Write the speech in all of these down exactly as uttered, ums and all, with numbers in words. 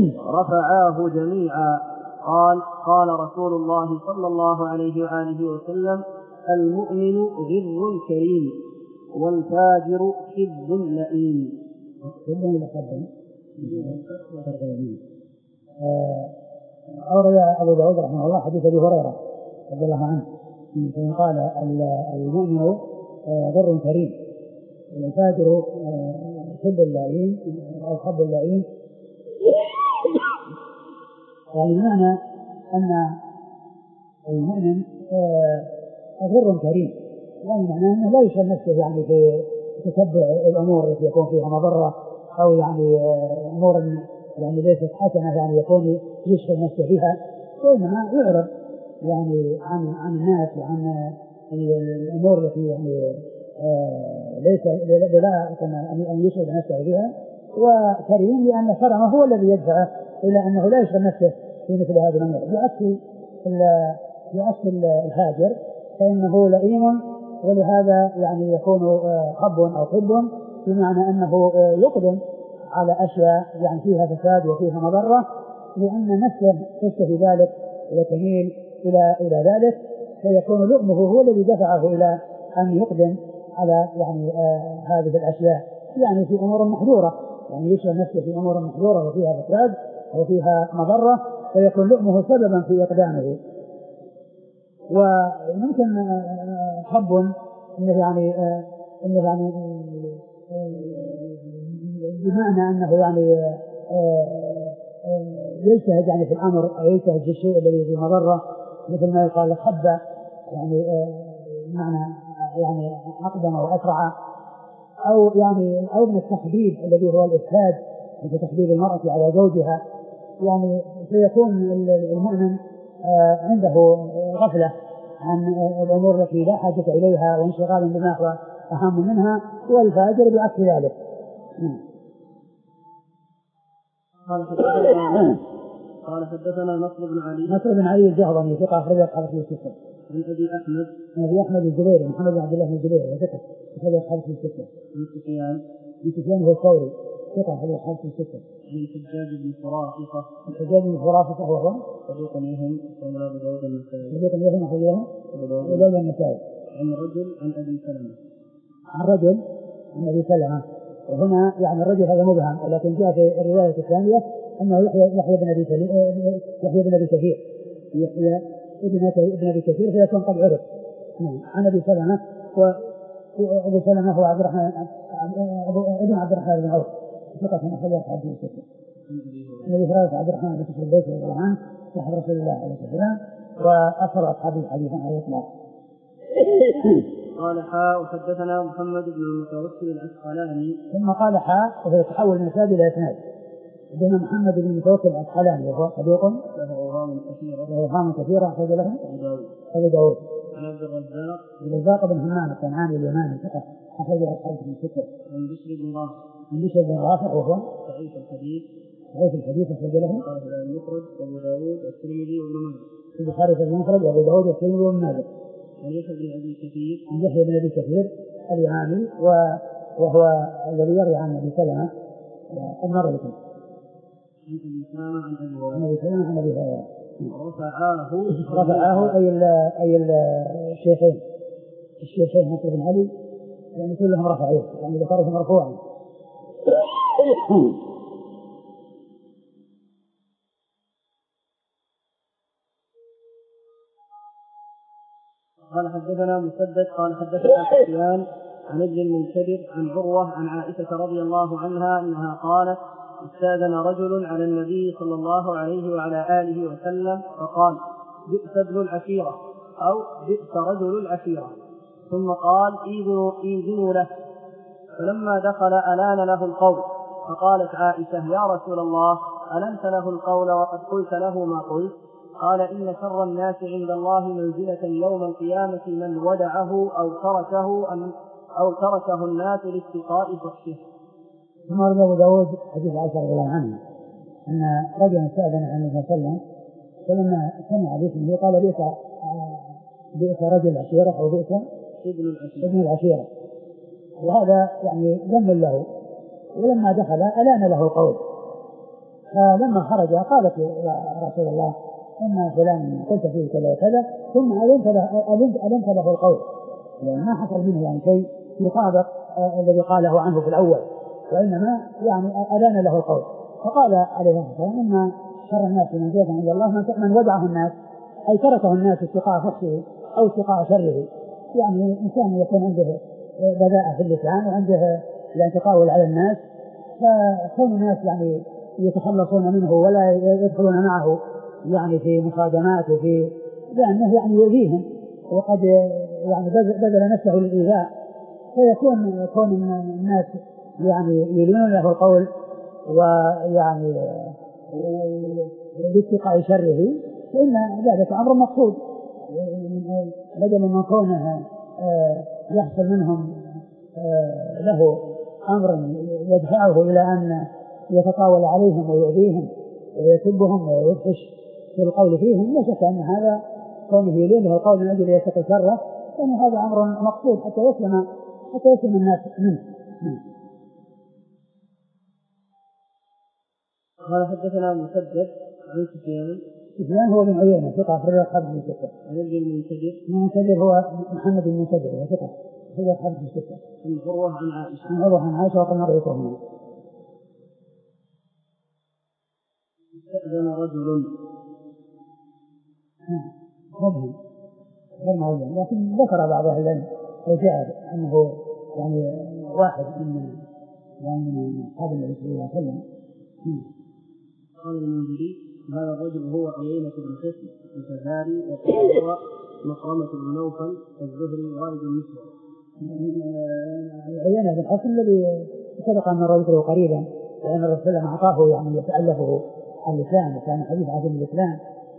رفعاه جميعا. قال قال رسول الله صلى الله عليه وآله وسلم: المؤمن غر كريم والفاجر شب لئيم. أورد أبو داود رحمه الله حديث أبي هريرة رضي الله عنه قال المؤمن غر كريم والفاجر شب لئيم أو شب لئيم. يعني معنى أن المؤمن غر كريم يعني معناه أنه لا يشغل نفسه يعني في تتبع الأمور التي يكون فيها مضرة أو يعني أمور يعني ليست حسنة يعني يكون يشغل نفسه فيها، وإنما يعرض يعني عن عن الناس وعن الأمور التي يعني ليس لا أن يشغل نفسه بها. وكريم لأن كرمه هو الذي يدفعه إلى أنه لا يشغل نفسه في مثل هذه الأمور. بعكس بعكس الفاجر فإنه لئيم، ولهذا يعني يكون خب أو خب بمعنى أنه يقدم على أشياء يعني فيها فساد وفيها مضرة، لأن نفسه تشتهي ذلك وتميل إلى إلى ذلك، فيكون لؤمه هو الذي دفعه إلى أن يقدم على يعني آه هذه الأشياء يعني في أمور محظورة، يعني يشغل نفسه في أمور محظورة وفيها فساد وفيها مضرة، فيكون لؤمه سببا في إقدامه. وممكن آه خب إنه يعني آه إنه يعني بمعنى أنه يعني يجتهد يعني في الأمر أو يجتهد في الشيء الذي فيه مضرة، مثل ما يقال خبة يعني معنى يعني أقدم أو أسرع، أو يعني أو من التخبيب الذي هو الإفساد مثل تخبيب المرأة على زوجها. يعني سيكون المؤمن عنده غفلة عن الأمور التي لا حاجة إليها وانشغال بما هو أهم منها، والفاجر بعكس ذلك. قال حدثنا قال حدثنا نصر بن علي نصر بن علي الجهضمي ثقة أخرج أصحاب في الستة. عن أبي أحمد عن أبي أحمد الزبيري محمد بن عبد الله الزبيري ثقة أخرج أصحاب في الستة. عن سفيان عن سفيان هو الثوري ثقة أخرج أصحاب في الستة. عن الحجاج بن فرافقة الحجاج بن فرافقة وهو صدوق يهم أخرج أبو داود النسائي صدوق يهم أخرج له أبو داود النسائي. عن رجل عن أبي سلمة عن رجل عن أبي سلمة، وهنا يعني الرجل هذا مبهم، ولكن جاء في الرواية الثانية أنه يحيى يحيى بن أبي يحيى بن أبي كثير يحيى ابن أبي كثير فيكون قد عرف عن أبي سلمة. وأبو سلمة هو عبد الرحمن ابن عبد الرحمن بن عوف ثقة أخرج أصحاب الستة. الذي فرد عبد الرحمن بن كثير البيت رضي الله عنه صاحب رسول الله عليه السلام وأكثر أصحاب الحديث على الإطلاق. قال حاء وحدثنا محمد بن المتوكل العسقلاني. ثم قال حاء وهي يتحول من اسناد الى اسناد. بين محمد بن المتوكل العسقلاني وهو صدوق له اوهام كثيره له اوهام كثيره اخرج له ابو داود. عن عبد الرزاق عبد الرزاق بن همام الصنعاني اليماني ثقه اخرج له اصحاب من سته. عن بشر بن رافع عن بشر بن رافع وهو ضعيف الحديث ضعيف الحديث اخرج له المفرد وابو داود والترمذي وابن ماجه. البخاري في المفرد وابو داود والترمذي وابن ماجه. عن يحيى بن ابي كثير عن يحيى بن ابي كثير اليماني وهو الذي يروي عن ابي سلمه ومر بكم. عن ابي سلمه عن ابي هريره. عن ابي سلمه عن ابي هريره. رفعاه رفعاه اي اي الشيخين الشيخين نصر بن علي يعني كلهم رفعوه يعني ذكرهم مرفوعا. قال حدثنا مسدد قال حدثنا سفيان عن ابن المنكدر عن عروة عن عائشة رضي الله عنها أنها قالت: استأذن رجل على النبي صلى الله عليه وعلى آله وسلم فقال: بئس ابن العشيرة أو بئس رجل العشيرة، ثم قال: إيذنوا إيذنوا له. فلما دخل ألان له القول، فقالت عائشة: يا رسول الله ألنت له القول وقد قلت له ما قلت؟ قال: إن شر الناس عند الله منزلة يوم القيامة من ودعه أو تركه أو تركه الناس لاستقاء فحشه. ثم ورد أبو داود حديث عائشة رضي الله عنها أن رجلا استأذن عن النبي صلى الله عليه وسلم، فلما سمع باسمه قال: بئس بئس رجل العشيرة أو بئس ابن العشيرة، وهذا يعني ذم له. ولما دخل ألان له القول، فلما خرج قالت يا رسول الله إن فلان قلت فيه كذا وكذا، ثم ألنت له, ألنت له القول، يعني ما حصل منه يعني شيء يطابق الذي قاله عنه في الأول، وإنما يعني ألان له القول. فقال عليه الصلاة والسلام إن شر الناس منزلة عند الله من ودعه الناس، أي تركه الناس اتقاء فحشه أو اتقاء شره. يعني إنسان يكون عنده بذاءة في اللسان وعنده الانتقاء على الناس، فكون الناس يعني يتخلصون منه ولا يدخلون معه يعني في مصادمات وفي لأنه يعني يؤذيهم وقد يعني بذل نفسه للإيذاء، فيكون كون الناس يعني يلينون له القول ويعني باتقاء شره، فإن ذلك أمر مقصود، بدل من كونه يحصل منهم له أمر يدفعه إلى أن يتطاول عليهم ويؤذيهم ويسبهم ويفحش في القول فيهم. لا شك أن هذا كونه يلين له القول من أجل يتقي شره، فإن هذا أمر مقصود حتى يسلم حتى يسلم الناس منه. قال حدثنا مسدد عن سفيان سفيان هو بن عيينة ثقة أخرج أصحاب بن ستة. عن ابن المنكدر المنكدر هو محمد بن المنكدر وهو ثقة أخرج أصحاب بن ستة. عن عروة عن عائشة عن عروة عن عائشة وقد مر ذكرهما. استأذن رجل مبهم غير معين، لكن ذكر بعض أهل العلم وجاء أنه يعني واحد من يعني من أصحاب النبي صلى الله عليه وسلم. قال المنذري هذا الرجل هو عيينة بن حصن الفزاري وهو مخرمة بن نوفل الزهري والد المسلم. عيينة بن حصن الذي سبق أن نرى قريبا لأن الرسول أعطاه يعني يتألفه الإسلام وكان حديث عظيم الإسلام.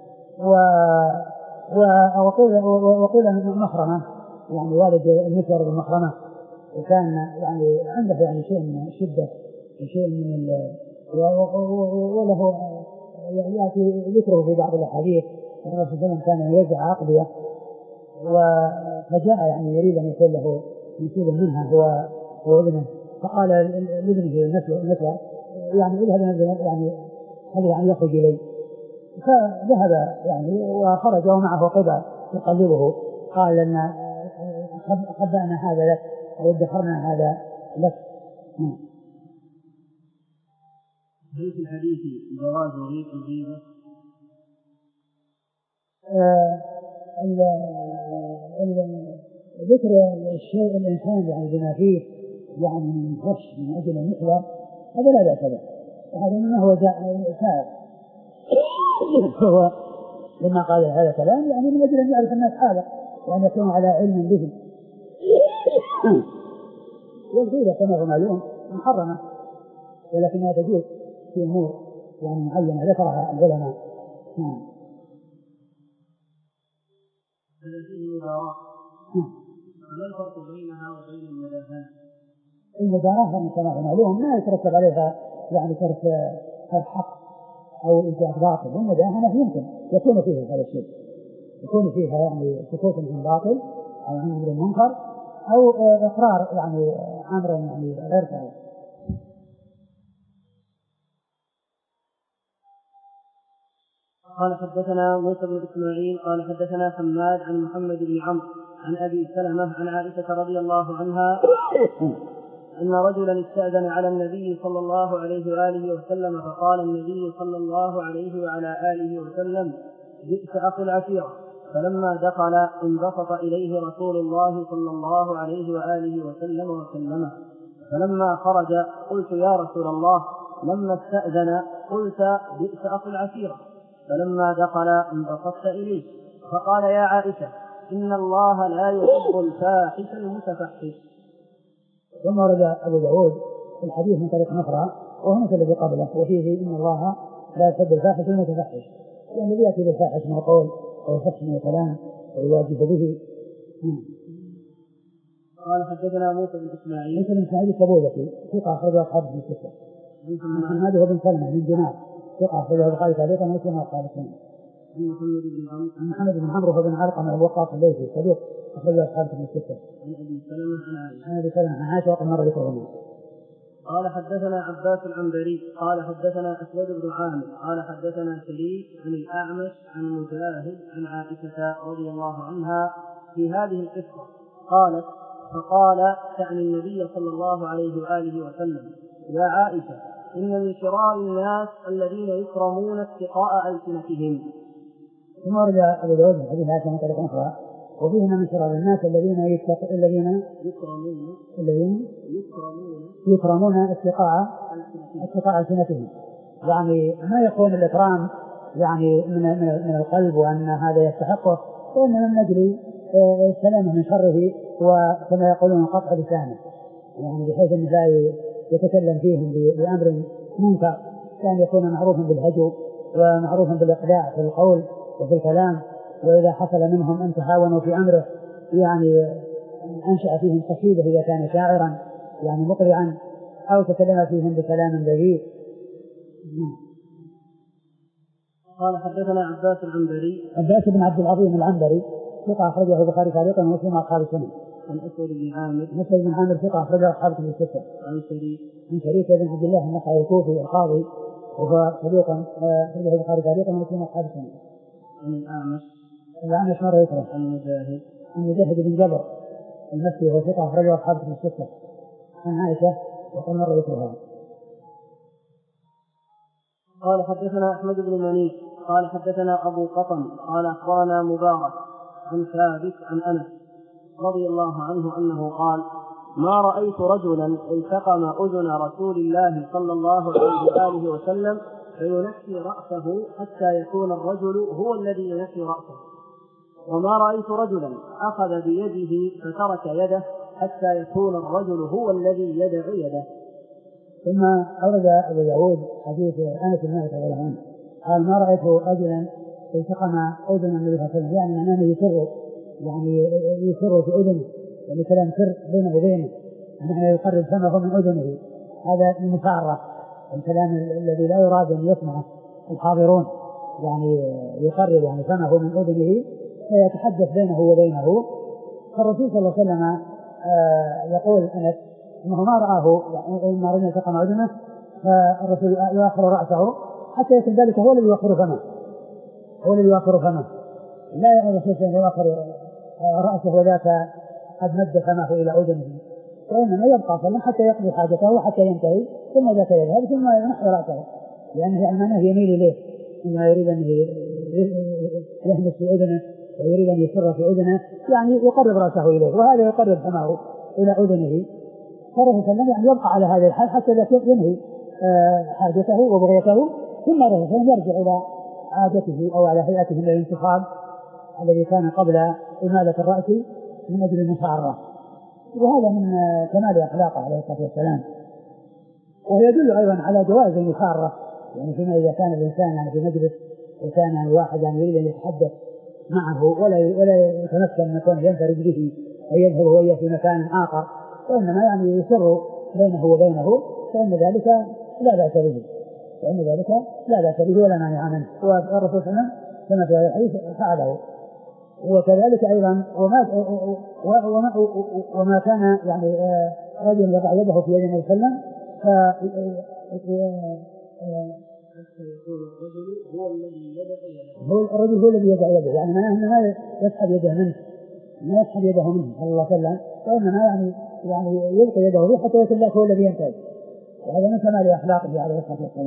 وقيل وقيل مخرمة يعني والد المسور بن مخرمة، وكان يعني عنده يعني شيء من الشدة وشيء من ال وله يأتي ذكره في بعض الأحاديث أن الرسول صلى الله عليه وسلم كان يوزع أقضية، فجاء يعني يريد أن يكون له نصيب منها هو وابنه، فقال لابنه النسوة يعني اذهب يعني هل يعني يخرج إليه، فذهب يعني وخرج ومعه قبى يقلبه، قال لنا خبأنا هذا لك أو ادخرنا هذا لك. هل في الحديث جواز ريق الغيبة؟ ذكر الشيء الإنسان يعني بما فيه يعني من غش من أجل المثلى هذا لا بأس به، وهذا مما هو سائر. هو لما قال هذا كلام يعني من أجل أن يعرف الناس هذا وأن يكونوا على علم به. والغيبة كما هو معلوم محرمة، ولكنها تجوز في أمور يعني معينة ذكرها العلماء. هذه المداراة ما الفرق بينها وبين المداهنة؟ المداراة كما هو معلوم ما يترتب عليها يعني ترك الحق أو إنتاج باطل، والمداهنة يمكن يكون فيها هذا الشيء، يكون فيها يعني سكوت عن باطل أو عن أمر منكر أو إقرار يعني أمر يعني غير صحيح. قال حدثنا موسى بن إسماعيل قال حدثنا حماد عن محمد بن عمرو عن أبي سلمة عن عائشة رضي الله عنها أن رجلا استأذن على النبي صلى الله عليه وآله وسلم فقال النبي صلى الله عليه وعلى آله وسلم جئت أخو العشيرة، فلما دخل انبسط إليه رسول الله صلى الله عليه وآله وسلم وسلمه، فلما خرج قلت يا رسول الله لما استأذن قلت جئت أخو العشيرة، فلما دخل انبسطت إليه، فقال يا عائشة إن الله لا يحب الفاحش المتفحش. ثم ورد أبو داود في الحديث من طريق أخرى وهو مثل الذي قبله وفيه إن الله لا يحب الفاحش المتفحش، يعني الذي يأتي بالفاحش من القول أو الفحش من الكلام ويواجه به. قال حدثنا موسى بن إسماعيل موسى بن إسماعيل التبوذكي ثقة أخرج أصحاب بن ستة. محمد بن سلمة من دينار ثقة أخرج البخاري تعليقا ومسلم وأصحاب السنة. محمد بن عمرو محمد بن عمرو بن علقمة الوقاص الليثي صديق أخرج أصحاب بن ستة. عن أبي سلمة عن عائشة عن أبي سلمة عن عائشة وقد مر ذكرهما. قال حدثنا عباس العنبري قال حدثنا أسود بن عامر قال حدثنا شريك عن الأعمش عن مجاهد عن عائشة رضي الله عنها في هذه القصة قالت فقال تعني النبي صلى الله عليه وآله وسلم يا عائشة إن من شرار الناس الذين يكرمون اتقاء ألسنتهم. ثم رجع أبو داود حديث عائشة من طريق أخرى وفيه من شرار الناس الذين يتق... الذين يكرمون الذين يكرمون يكرمون اتقاء اتقاء ألسنتهم، يعني ما يكون الإكرام يعني من من القلب وأن هذا يستحقه، وإنما من أجل السلامة من شره وكما يقولون قطع لسانه، يعني بحيث أنه لا يتكلم فيهم بأمر منكر، كان يكون معروفا بالهجو ومعروفا بالإقلاع في القول وفي الكلام، وإذا حصل منهم أن تهاونوا في أمره يعني أنشأ فيهم قصيدة إذا كان شاعرا يعني مقرعا أو تكلم فيهم بكلام بذيء. قال حدثنا عباس العنبري عباس بن عبد العظيم العنبري ثقة أخرجه البخاري تعليقا ومسلم أصحاب السنن. عن أسود بن عامر أسود بن عامر ثقة أخرجه أصحاب الكتب الستة. عن شريك عن شريك بن عبد الله النخعي الكوفي القاضي وهو صدوق أخرجه البخاري تعليقا ومسلم أصحاب السنن. عن الأعمش الأعمش مرة يكره. عن مجاهد عن مجاهد بن جبر المكي وهو ثقة أخرجه أصحاب الكتب الستة. عن عائشة وقال مرة يكره. قال حدثنا أحمد بن منيع قال حدثنا أبو قطن قال أخبرنا مبارك عن ثابت عن أنس رضي الله عنه أنه قال ما رأيت رجلا التقم أذن رسول الله صلى الله عليه وآله وسلم فينحي رأسه حتى يكون الرجل هو الذي ينحي رأسه، وما رأيت رجلا أخذ بيده فترك يده حتى يكون الرجل هو الذي يدع يده. ثم أورد أبو داود حديث أنس بن مالك رضي الله عنه قال ما رأيت رجلا التقم أذن النبي صلى الله عليه وسلم، يعني أنه يسر يعني يسر في أذنه، يعني كلام سر بينه وبينه، أنه يقرب فمه من أذنه، هذا المسارة الكلام الذي لا يراد أن يسمعه الحاضرون، يعني يقرب يعني فمه من أذنه فيتحدث بينه وبينه. فالرسول صلى الله عليه وسلم آه يقول أنس أنه ما رآه ما رجل التقم أذنه فالرسول يؤخر رأسه حتى يكون ذلك هو الذي يؤخر فمه، هو الذي يؤخر فمه، لا يعود الرسول أن يؤخر رأسه وذاك قد مد فمه إلى أذنه، وإنما يبقى فمه حتى يقضي حاجته وحتى ينتهي ثم ذاك يذهب ثم ينحي رأسه، لأنه المعنى يميل إليه إنه يريد أن يهمس في أذنه ويريد أن يسر في أذنه، يعني يقرب رأسه إليه وهذا يقرب فمه إلى أذنه. فالرسول صلى الله عليه وسلم يعني يبقى على هذا الحال حتى ينهي حاجته وبغيته ثم الرسول صلى الله عليه وسلم يرجع إلى عادته أو على هيئته من الانتقام الذي كان قبل إمالة الرأس من أجل المسارة، وهذا من كمال أخلاقه عليه الصلاة والسلام. ويدل أيضا على جواز المسارة، يعني فيما إذا كان الإنسان يعني في مجلس وكان يعني واحد يعني يريد أن يتحدث معه ولا ولا يتمكن من كونه ينفرد به أو يذهب هو في مكان آخر، وإنما يعني يسر بينه وبينه، فإن ذلك لا بأس به، فإن ذلك لا بأس به ولا مانع منه، والرسول صلى الله عليه وسلم كما في هذا الحديث فعله. وكذلك أيضا وما وما وما كان يعني رجل يضع يده في يد النبي صلى الله عليه وسلم هو الذي يدع يده، هو الرجل هو الذي يدع يده، يعني معناه أنه ما يسحب يده منه، ما يسحب يده منه صلى الله عليه وسلم، وإنما يعني يعني يلقي يده فيه حتى يكون ذاك هو الذي ينتهي، وهذا من كمال أخلاقه عليه الصلاة والسلام.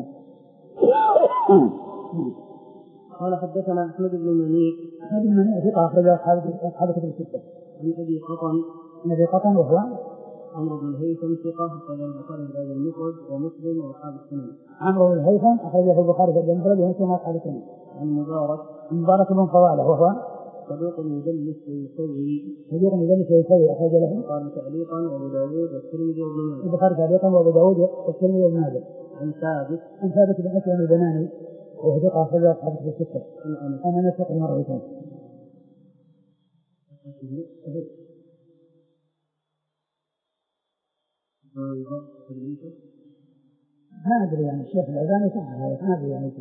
قال حدثنا أحمد بن منيع أحمد بن منيع ثقة أخرجه أصحاب الكتب الستة. عن أبي قطن عن أبي قطن وهو عمرو بن الهيثم ثقة أخرجه البخاري في المفرد ومسلم وأصحاب السنن. عمرو بن الهيثم أخرجه البخاري في المفرد ومسلم وأصحاب السنن. عن مبارك مبارك بن فضالة وهو صدوق يدلس ويسوي صدوق يدلس ويسوي أخرج له البخاري تعليقا وأبو داود والترمذي وابن ماجه. البخاري تعليقا وأبو داود والترمذي وابن ماجه. عن ثابت عن ثابت بن أسلم البناني وهو ثقة أخرجه أصحاب الكتب الستة. أنا نسق المرتين. ما أدري يعني الشيخ الألباني صحح هذا، ما أدري يعني في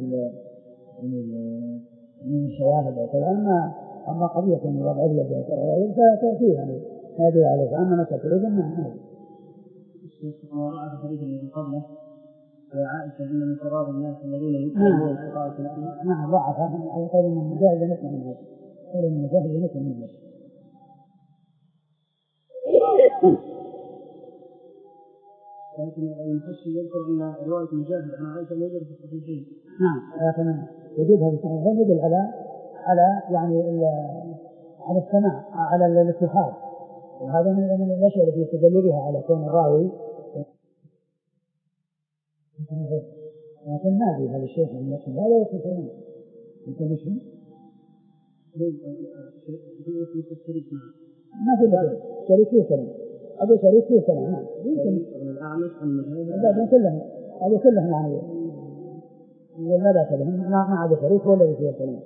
من الشواهد أو كذا، أما أما قضية من وضع اليد فتأتي يعني ما يدري عليه، أما مسألة الإذن ما أدري. وضع في الحديث الذي قبله عائشة أن من شرار الناس الذين يؤمنون القراءة التي نعم ضعف قال إن المجاهد لم يسمع منه قال إن المجاهد لم يسمع منه. لكن المحشي يذكر أن رواية مجاهد عن عائشة موجودة في الصحيحين. نعم لكن وجودها في الصحيحين يدل على على يعني على السماع على الاتصال، وهذا من الأشياء التي يستدل بها على كون الراوي. لكن ما في هذا الشيء من نفسه لا لا يستطيع يمكن شيء ما في له شريك فيه كلام أبو شريك فيه كلام نعم يمكن هذا كلهم هذا كلهم يعني لا لا كلهم ما ما عدا شريك ولا فيه كلام.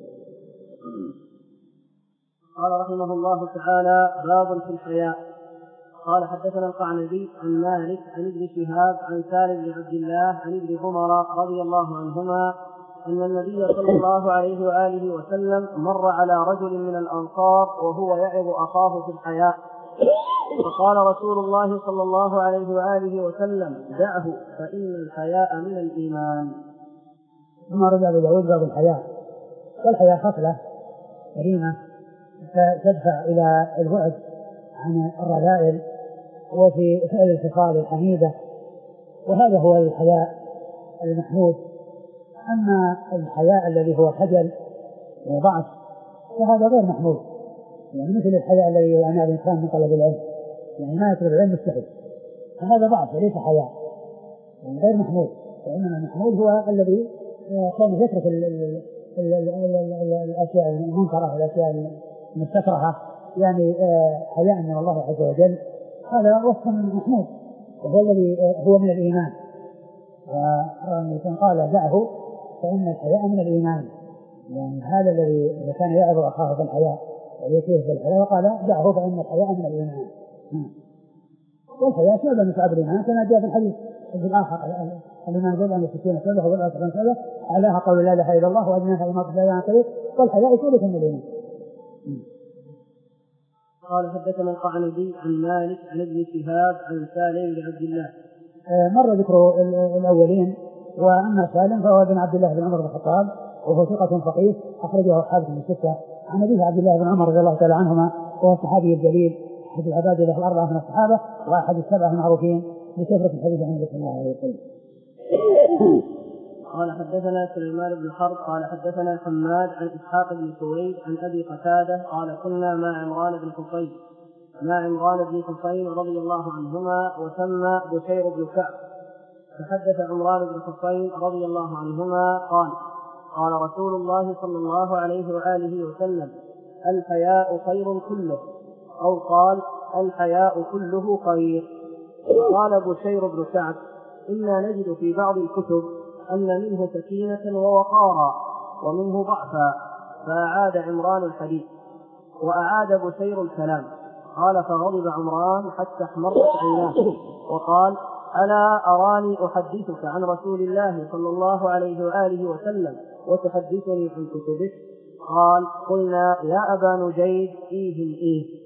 قال رحمه الله تعالى باب في الحياء. قال حدثنا القعنبي عن مالك عن ابن شهاب عن سالم بن عبد الله عن ابن عمر رضي الله عنهما أن النبي صلى الله عليه وآله وسلم مر على رجل من الأنصار وهو يعظ أخاه في الحياء، فقال رسول الله صلى الله عليه وآله وسلم دعه فإن الحياء من الإيمان. ثم رجع بداود باب الحياء. والحياء خصلة كريمة فتدفع إلى البعد عن الرذائل وفي فعل الخصال الحميدة، وهذا هو الحياء المحمود. أما الحياء الذي هو خجل وضعف فهذا غير محمود، يعني مثل الحياء الذي يعنى الإنسان من طلب العلم، يعني ما يطلب العلم مستحيل، فهذا ضعف وليس حياء، يعني غير محمود. وإنما المحمود هو الذي كان يترك الأشياء المنكرة والأشياء المستكرهة، يعني حياء من الله عز وجل، هذا وصف محمود وهو الذي هو من الإيمان. وكان قال دعه فإن الحياء من الإيمان، يعني هذا الذي كان يعظ أخاه في الحياء ويكيه في الحياء وقال دعه فإن الحياء من الإيمان. والحياء شعبة من شعب الإيمان كما جاء في الحديث الآخر الإيمان يقول أن الستين شعبة والأسر من شعبة أعلاها قول لا إله إلا الله وأدناها إماطة الأذى عن الطريق، والحياء شعبة من الإيمان. قال حدثنا القعنبي عن مالك عن ابن شهاب عن سالم بن عبد الله. مر ذكر الأولين، وأما سالم فهو ابن عبد الله بن عمر بن الخطاب وهو ثقة فقيه أخرجه أصحابه من الستة عن أبيه عبد الله بن عمر رضي الله تعالى عنهما، وهو الصحابي الجليل أحد العباد له الأربعة من الصحابة وأحد السبعة المعروفين بكثرة الحديث عن النبي صلى الله عليه وسلم. قال حدثنا سليمان بن حرب قال حدثنا حماد عن إسحاق بن سويد عن أبي قتادة قال كنا مع عمران بن حصين مع عمران بن حصين رضي الله عنهما وسمى بشير بن كعب، فحدث عمران بن حصين رضي الله عنهما قال قال رسول الله صلى الله عليه وآله وسلم الحياء خير كله، أو قال الحياء كله خير. قال بشير بن كعب إنا نجد في بعض الكتب أن منه سكينة ووقارا ومنه ضعفا، فأعاد عمران الحديث وأعاد بشير الكلام. قال فغضب عمران حتى احمرت عيناه وقال ألا أراني أحدثك عن رسول الله صلى الله عليه وآله وسلم وتحدثني عن كتبه؟ قال قلنا يا أبا نجيد إيه إيه.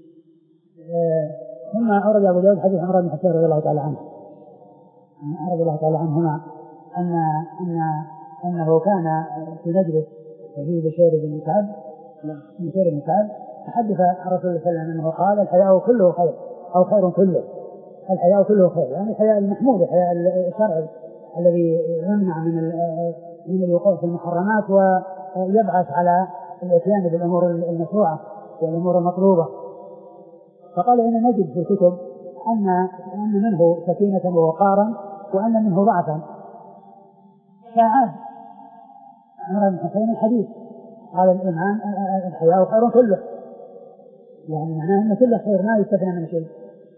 ثم أورد أبو داود حديث عمران بن حصين رضي الله تعالى عنه رضي الله تعالى عنهما أن أن أنه كان في مجلس فيه بشير بن كعب بشير بن كعب تحدث عن رسول الله صلى الله عليه وسلم أنه قال الحياء كله خير أو خير كله، الحياء كله خير، يعني الحياء المحمود الحياء الشرعي الذي يمنع من من الوقوع في المحرمات ويبعث على الاتيان بالأمور المشروعة والأمور المطلوبة. فقال إن نجد في الكتب أن أن منه سكينة ووقارا وأن منه ضعفا، فعاد عمران بن حصين الحديث قال الإيمان الحياء خير كله، يعني معناه أن كل خير ما يستثنى من شيء.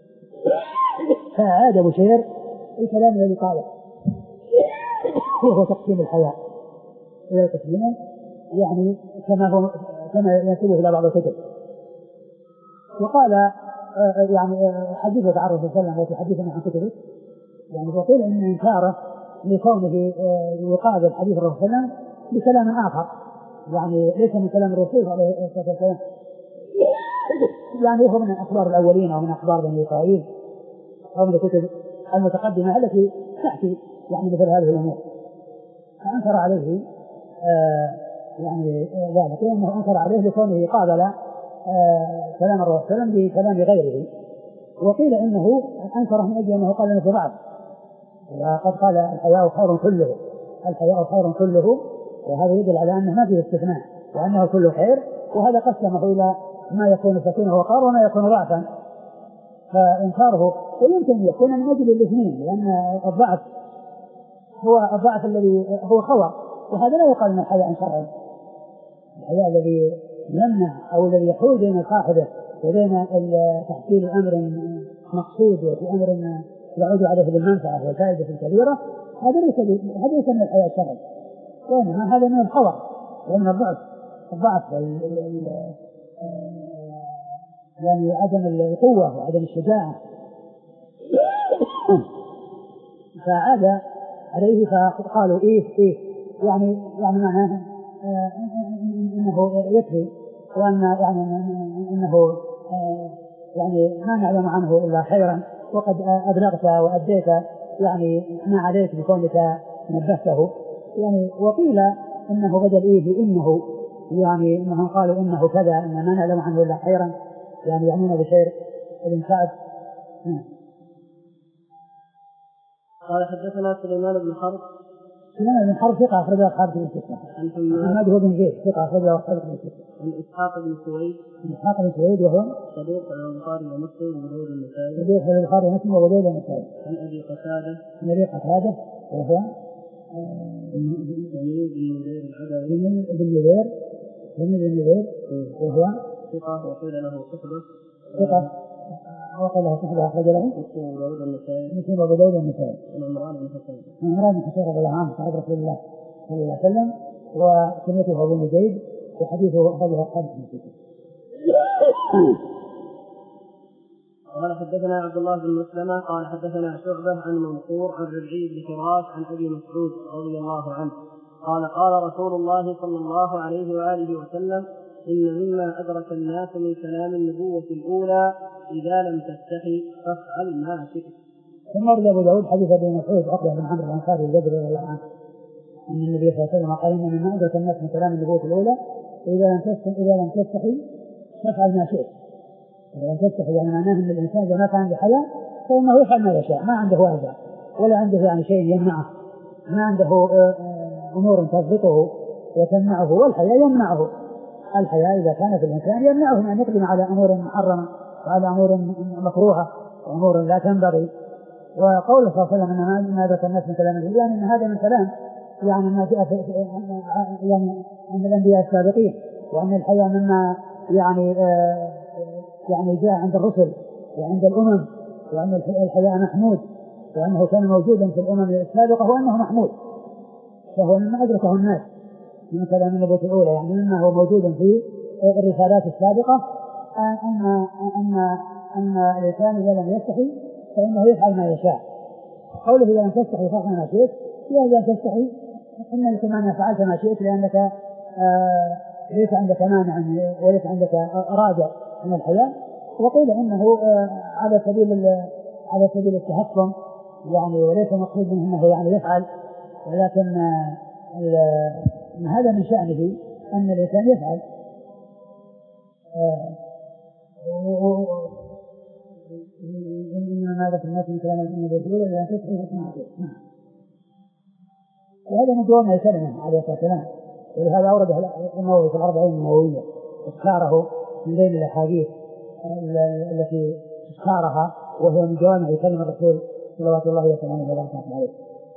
فعاد بشير الكلام الذي قاله وهو تقسيم الحياء إلى تقسيمه، يعني كما هو كما ينسبه إلى بعض الكتب. وقال يعني حديثه عن الرسول صلى الله عليه وسلم وتحدثنا عن كتبه، يعني وقيل إن إنكاره لكونه يقابل حديث الرسول صلى الله عليه وسلم بكلام آخر، يعني ليس من كلام الرسول عليه الصلاة والسلام، يعني هو من أخبار الأولين أو من أخبار بني إسرائيل أو من كتب المتقدمة التي تحكي يعني مثل هذه الأمور. فأنكر عليه آه يعني ذلك، لأنه أنكر عليه لكونه قابل آه كلام الرسول صلى الله عليه وسلم بكلام غيره. وقيل إنه أنكره من أجل أنه قال إنه في بعض، وقد قال الحياء خير كله، الحياء خير كله، وهذا يدل على أنه ما فيه استثناء وأنه كله خير. وهذا قسمه إلى ما يكون سكينة وقار وما يكون ضعفا. فإنكاره ويمكن يكون من أجل الاثنين، لأن الضعف هو الضعف الذي هو خوى، وهذا لا يقال من الحياء شرعا. الحياء الذي يمنع أو الذي يحول بين صاحبه وبين تحصيل أمر مقصود وفي أمر يعود عليه بالمنفعة والفائدة الكبيرة، هذا ليس هذا ليس من الحياء الشرعي، وإنما هذا من الخوى ومن الضعف. الضعف يعني عدم القوة وعدم الشجاعة. فعاد عليه فقالوا إيه إيه يعني يعني معناه إنه يكفي، وأن يعني إنه يعني ما نعلم عنه إلا خيرا، وقد أبلغت وأديت يعني ما عليك بكونك نبهته. يعني وقيل إنه بدل إيه إنه يعني إنهم قالوا إنه كذا، إن ما نعلم عنه إلا خيرا، يعني يعنون بخير الإنسان. قال حدثنا سليمان بن حرب. سليمان بن حرب ثقة أخرجه أصحاب الكتب الستة. عن حماد هو بن زيد ثقة أخرجه أصحاب الكتب الستة. عن إسحاق بن سويد. إسحاق بن سويد وهو صدوق على البخاري ومسلم وأبو داود النسائي. صدوق على البخاري ومسلم وأبو داود النسائي. عن أبي قتادة. عن أبي قتادة وهو جميل بن نذير العدوي. جميل بن نذير جميل بن نذير وهو ثقة وقيل له صحبة. ثقة وقيل له صحبة أخرج له مسلم وأبو داود النسائي. مسلم وأبو داود النسائي. عن عمران بن حسين. عن عمران بن حسين رضي الله عنه صاحب رسول الله صلى الله عليه وسلم، وكنيته أبو نجيب، وحديثه أخرجه أصحاب الكتب. قال حدثنا عبد الله بن مسلمة قال حدثنا شعبة عن منصور عن ربعي بن فراش عن أبي مسعود رضي الله عنه قال قال رسول الله صلى الله عليه وآله وسلم: إن مما أدرك الناس من كلام النبوة الأولى إذا لم تستحي فافعل ما شئت. ثم ورد أبو داود حديث أبي مسعود عقبة بن عمرو الأنصاري البدري رضي الله عنه أن النبي صلى الله عليه وسلم قال: إن مما أدرك الناس من كلام النبوة الأولى إذا لم تستحي إذا لم تستحي فافعل ما شئت. إذا لم تستحي يعني معناه أن الإنسان إذا ما كان عنده حياء فإنه يفعل ما يشاء، ما عنده أذى ولا عنده يعني شيء يمنعه، ما عنده أمور تضبطه وتمنعه، والحياء يمنعه. الحياء إذا كان في الإنسان يمنعه من أن يقدم على أمور محرمة وعلى أمور مكروهة وأمور لا تنبغي. وقوله صلى الله عليه وسلم: إن ما أدرك الناس من كلام النبي، يعني أن هذا من كلام يعني ما جاء في يعني عند الأنبياء السابقين، وأن الحياء مما يعني آه يعني جاء عند الرسل وعند الأمم، وأن الحياء محمود، وأنه كان موجودا في الأمم السابقة وأنه محمود، فهو مما أدركه الناس من كلام النبوة الأولى، يعني مما هو موجود في الرسالات السابقة، أن أن أن الإنسان إذا لم يستحي فإنه يفعل ما يشاء. قوله إذا لم تستحي فافعل ما شئت، إذا لم تستحي إن الكمان فعلت ما شئت، لأنك آه ليس عندك مانع وليس عندك رادع من الحياة. وقيل إنه آه على سبيل على سبيل التحكم، يعني وليس مقصود منه أنه يعني يفعل، ولكن آه هذا من شأنه أن الإنسان يفعل. إنما هذا في الناس من كلام النبي الأولى إذا تستحي فافعل ما شئت. وهذا من جوامع الكلمة عليه الصلاة والسلام، ولهذا أورده النووي في الأربعين النووية اختاره من بين الأحاديث التي اختارها، وهو من جوامع كلمة الرسول صلوات الله وسلامه وبركاته عليه.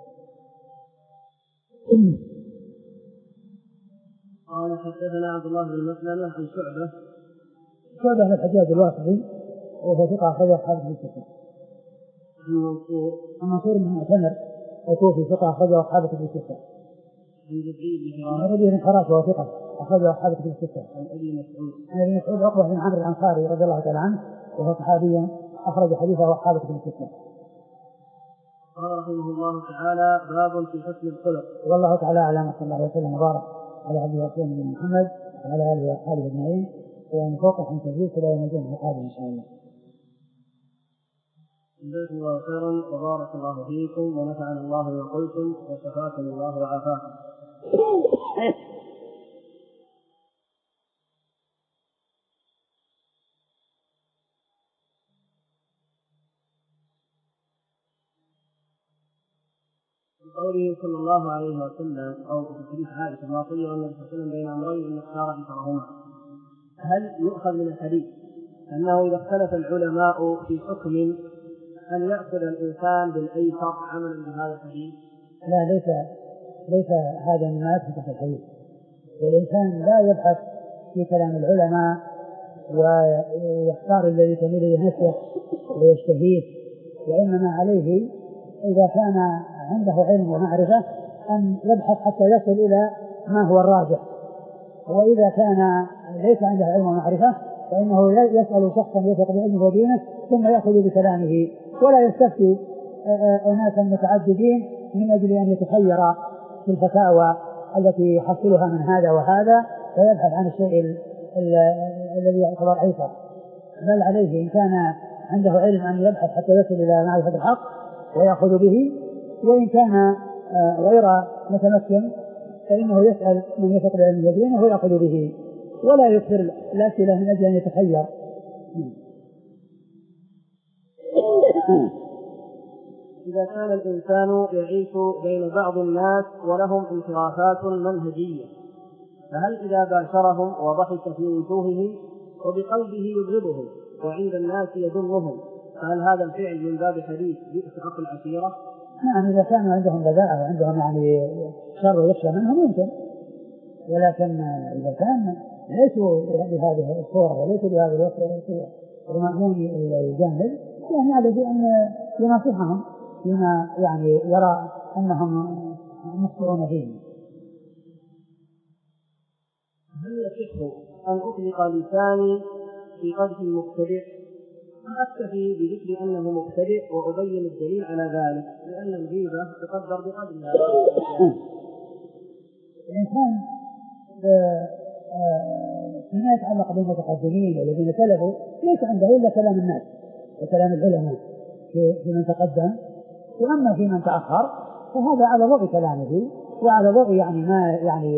قال حدثنا عبد الله بن مسلمة عن شعبة. شعبة بن الحجاج الواسطي وهو ثقة أخرجه أصحاب الكتب. عن منصور. عن منصور بن معتمر وكوفي ثقة أخرجه أصحاب الكتب. عن ربيع بن فراش وهو ثقة أخرجه أصحاب الكتب الستة. عن أبي مسعود. عن أبي مسعود عقبة بن عمرو الأنصاري رضي الله تعالى عنه وهو صحابي أخرج حديثه أصحاب الكتب الستة. قال رحمه الله تعالى: باب في حسن الخلق. والله تعالى أعلم، صلى الله عليه وسلم وبارك على عبده ورسوله محمد وعلى آله وأصحابه أجمعين، ومن فوق عن تجويز لا يمجون القادم إن شاء الله. جزاكم الله خيرا وبارك الله فيكم ونفعنا الله بما قلتم وشفاكم الله وعافاكم. قوله صلى الله عليه وسلم أو في حديث عائشة ما خير النبي صلى الله عليه وسلم بين أمرين إن اختار أيسرهما، هل يؤخذ من الحديث أنه إذا اختلف العلماء في حكم أن يأخذ الإنسان بالأيسر عملا بهذا الحديث؟ لا، ليس ليس هذا مما يثبت في الحديث. الإنسان لا يبحث في كلام العلماء ويختار الذي تميل إليه نفسه ويشتهيه، وإنما عليه إذا كان عنده علم ومعرفة أن يبحث حتى يصل إلى ما هو الراجح، وإذا كان ليس عنده علم ومعرفة فإنه يسأل شخصا يثق بعلمه ودينه ثم يأخذ بكلامه، ولا يستفتي أناسا متعددين من أجل أن يتخير في الفتاوى التي يحصلها من هذا وهذا فيبحث عن الشيء الذي يعتبر أيسر، بل عليه إن كان عنده علم أن يبحث حتى يصل إلى معرفة الحق ويأخذ به، وإن كان غير متمكن فإنه يسأل من يثق بعلمه ودينه ويأخذ به، ولا يكثر الأسئلة من أجل أن يتخير. إذا كان الإنسان يعيش بين بعض الناس ولهم انحرافات منهجية، فهل إذا باشرهم وضحك في وجوههم وبقلبه يبغضهم وعند الناس يذمهم فهل هذا الفعل من باب حديث بئس أخو العشيرة؟ نعم، إذا كانوا عندهم بذاءة وعندهم يعني شر يخشى منهم يمكن، ولكن إذا كان ليسوا بهذه الصورة وليسوا بهذه الصورة ومأمون الجانب يعني عليه أن ينصحهم فيما يعني يرى أنهم مخطئون فيه. هل يصح أن أطلق لساني في قدح المبتدع أكتفي بذكر أنه مبتدع وأبين الدليل على ذلك لأن الغيبة تقدر بقدرها؟ الإنسان فيما يتعلق بالمتقدمين والذين سلفوا ليس عنده إلا كلام الناس وكلام العلماء في من تقدم، وأما في من تأخر فهذا على ضوء كلامه وعلى ضوء يعني ما يعني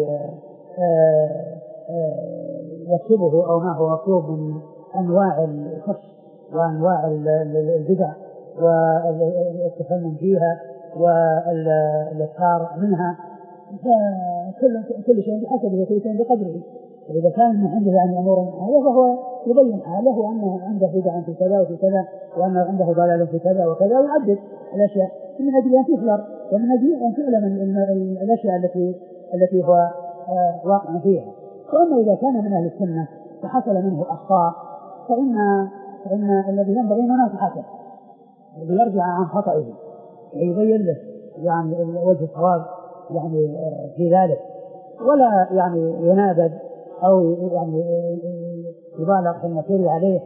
يكتبه أو ما هو مطلوب من أنواع الفحش وأنواع البدع والتفنن فيها والإكثار منها، فكل كل شيء بحسبه وكل شيء بقدره. إذا كان من عنده عن أمور هذا فهو يبين حاله وأنه عنده بدعة في كذا وفي كذا وأنه عنده ضلال في كذا وكذا ويعدد الأشياء من أجل أن تفلر ومن أجل أن تعلم الأشياء التي التي هو واقع فيها. وأما إذا كان من أهل السنة وحصل منه أخطاء فإن فإن الذي ينبغي مناصحته ليرجع عن خطئه ويبين له يعني وجه الصواب يعني في ذلك، ولا يعني ينابذ أو يعني يبالغ في النكير عليه،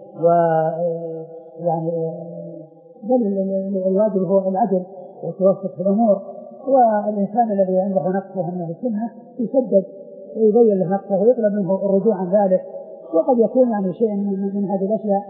ويعني بل الواجب هو العدل والتوسط في الأمور. والإنسان الذي عنده نقصه من السنة يسدد ويبين له نقصه ويطلب منه الرجوع عن ذلك. وقد يكون يعني شيء من, من هذه الأشياء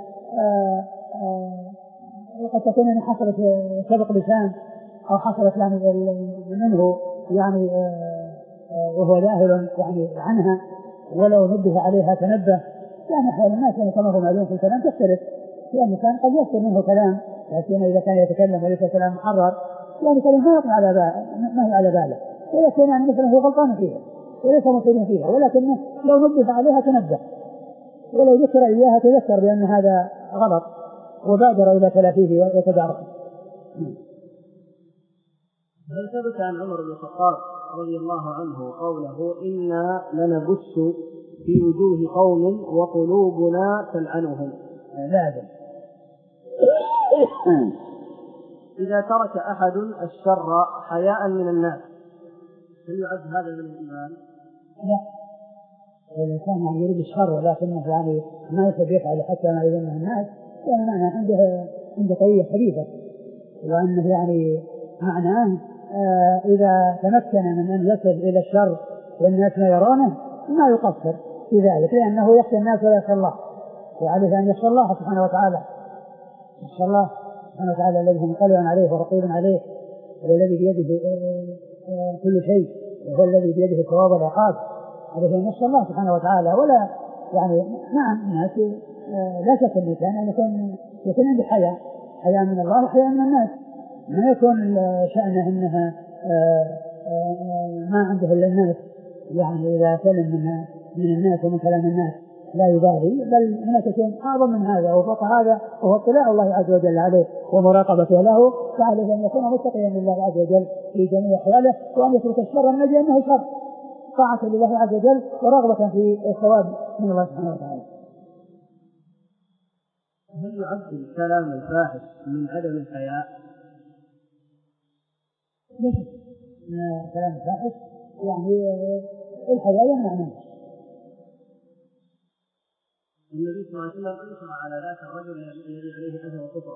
وقد تكون يعني حصلت سبق لسان أو حصلت يعني منه يعني وهو جاهل يعني عنها ولو نبه عليها تنبه، يعني حال الناس يعني كما هو معلوم في الكلام تختلف، يعني كان قد يصدر منه كلام لكن إذا كان يتكلم وليس كلام محرر يعني كلام ما يقع على باله ما هي على باله ولكن يعني مثلا هو غلطان فيها وليس مصير فيها، ولكن لو نبه عليها تنبه ولو ذكر إياها تذكر بأن هذا غلط وبادر إلى تلافيه وتداركه. هل ثبت عن عمر بن الخطاب رضي الله عنه قوله إنا لنبث في وجوه قوم وقلوبنا تلعنهم؟ لا أدري. إذا ترك أحد الشر حياء من الناس هل يعد هذا من الإيمان؟ لا، الإنسان يعني يريد الشر ولكنه يعني ما يحب يفعل حتى ما يذمه الناس، يعني معنى عنده عنده قوية حديثة، وأنه يعني معناه آه إذا تمكن من أن يصل إلى الشر والناس ما يرونه ما يقصر في ذلك، لأنه يخشى الناس ولا يخشى الله، وعليه أن يخشى الله سبحانه وتعالى، يخشى الله سبحانه وتعالى الذي هو مطلع عليه ورقيب عليه، والذي بيده كل شيء، وهو الذي بيده الثواب والعقاب، عليه أن يخشى الله سبحانه وتعالى. ولا يعني نعم الناس لا شك أن كان يكون يكون عنده حياء حياء من الله وحياء من الناس، ما يكون شأنه أنها ما عنده إلا الناس، يعني إذا سلم من من الناس ومن كلام الناس لا يبالي، بل هناك شيء أعظم من هذا وفوق هذا، وهو اطلاع الله عز وجل عليه ومراقبته له، فعليه أن يكون متقيا لله عز وجل في جميع أحواله، وأن يترك الشر من أجل أنه شر، طاعة لله عز وجل ورغبة في الثواب من الله سبحانه وتعالى. هل يعد الكلام الفاحش من عدم الحياء؟ ليش كلام الفاحش؟ يعني الحياء يمنع منه. النبي صلى الله عليه وسلم أنكر على ذاك الرجل الذي عليه أذى وكفر،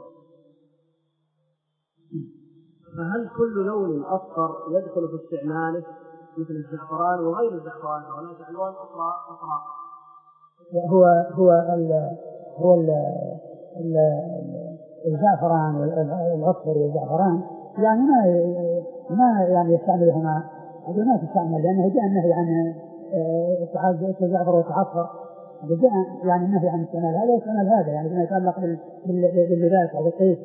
فهل كل لون أصفر يدخل في استعماله مثل الزعفران وغير الزعفران وهناك ألوان أخرى أخرى؟ هو هو ال هو ال ال الزعفران والأصفر والزعفران يعني ما ما يعني يستعملهما، هذا ما تستعمل لأنه جاء النهي عن اتخاذ الزعفر والتعفر، جاء يعني النهي عن استعمال هذا واستعمال هذا، يعني فيما يتعلق باللباس أو بالطيب.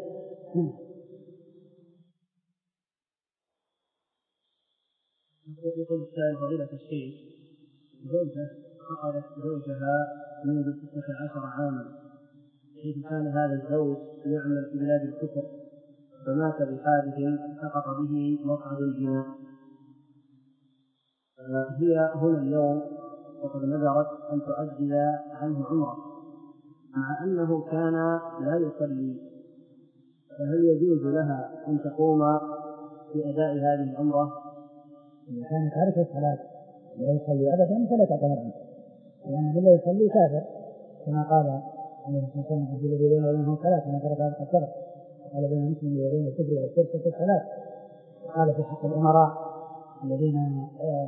يقول السائل فضيلة الشيخ زوجة فقدت زوجها منذ ستة عشر عاما، حيث كان هذا الزوج يعمل في بلاد الكفر، فمات بحادث سقط به مصعد الجنون. هي هنا اليوم وقد نذرت أن تؤدي عنه عمره مع أنه كان لا يصلي، فهل يجوز لها أن تقوم بأداء هذه العمرة؟ إذا كان تارك الصلاة لا يصلي أبدا فلا تعتمد، لأن من لا يصلي كافر، كما قال عليه الصلاة والسلام الذي بين وبينه صلاة من ترك هذا الكفر، قال بين المسلم وبين الكفر والشرك في الصلاة. قال في حق الأمراء الذين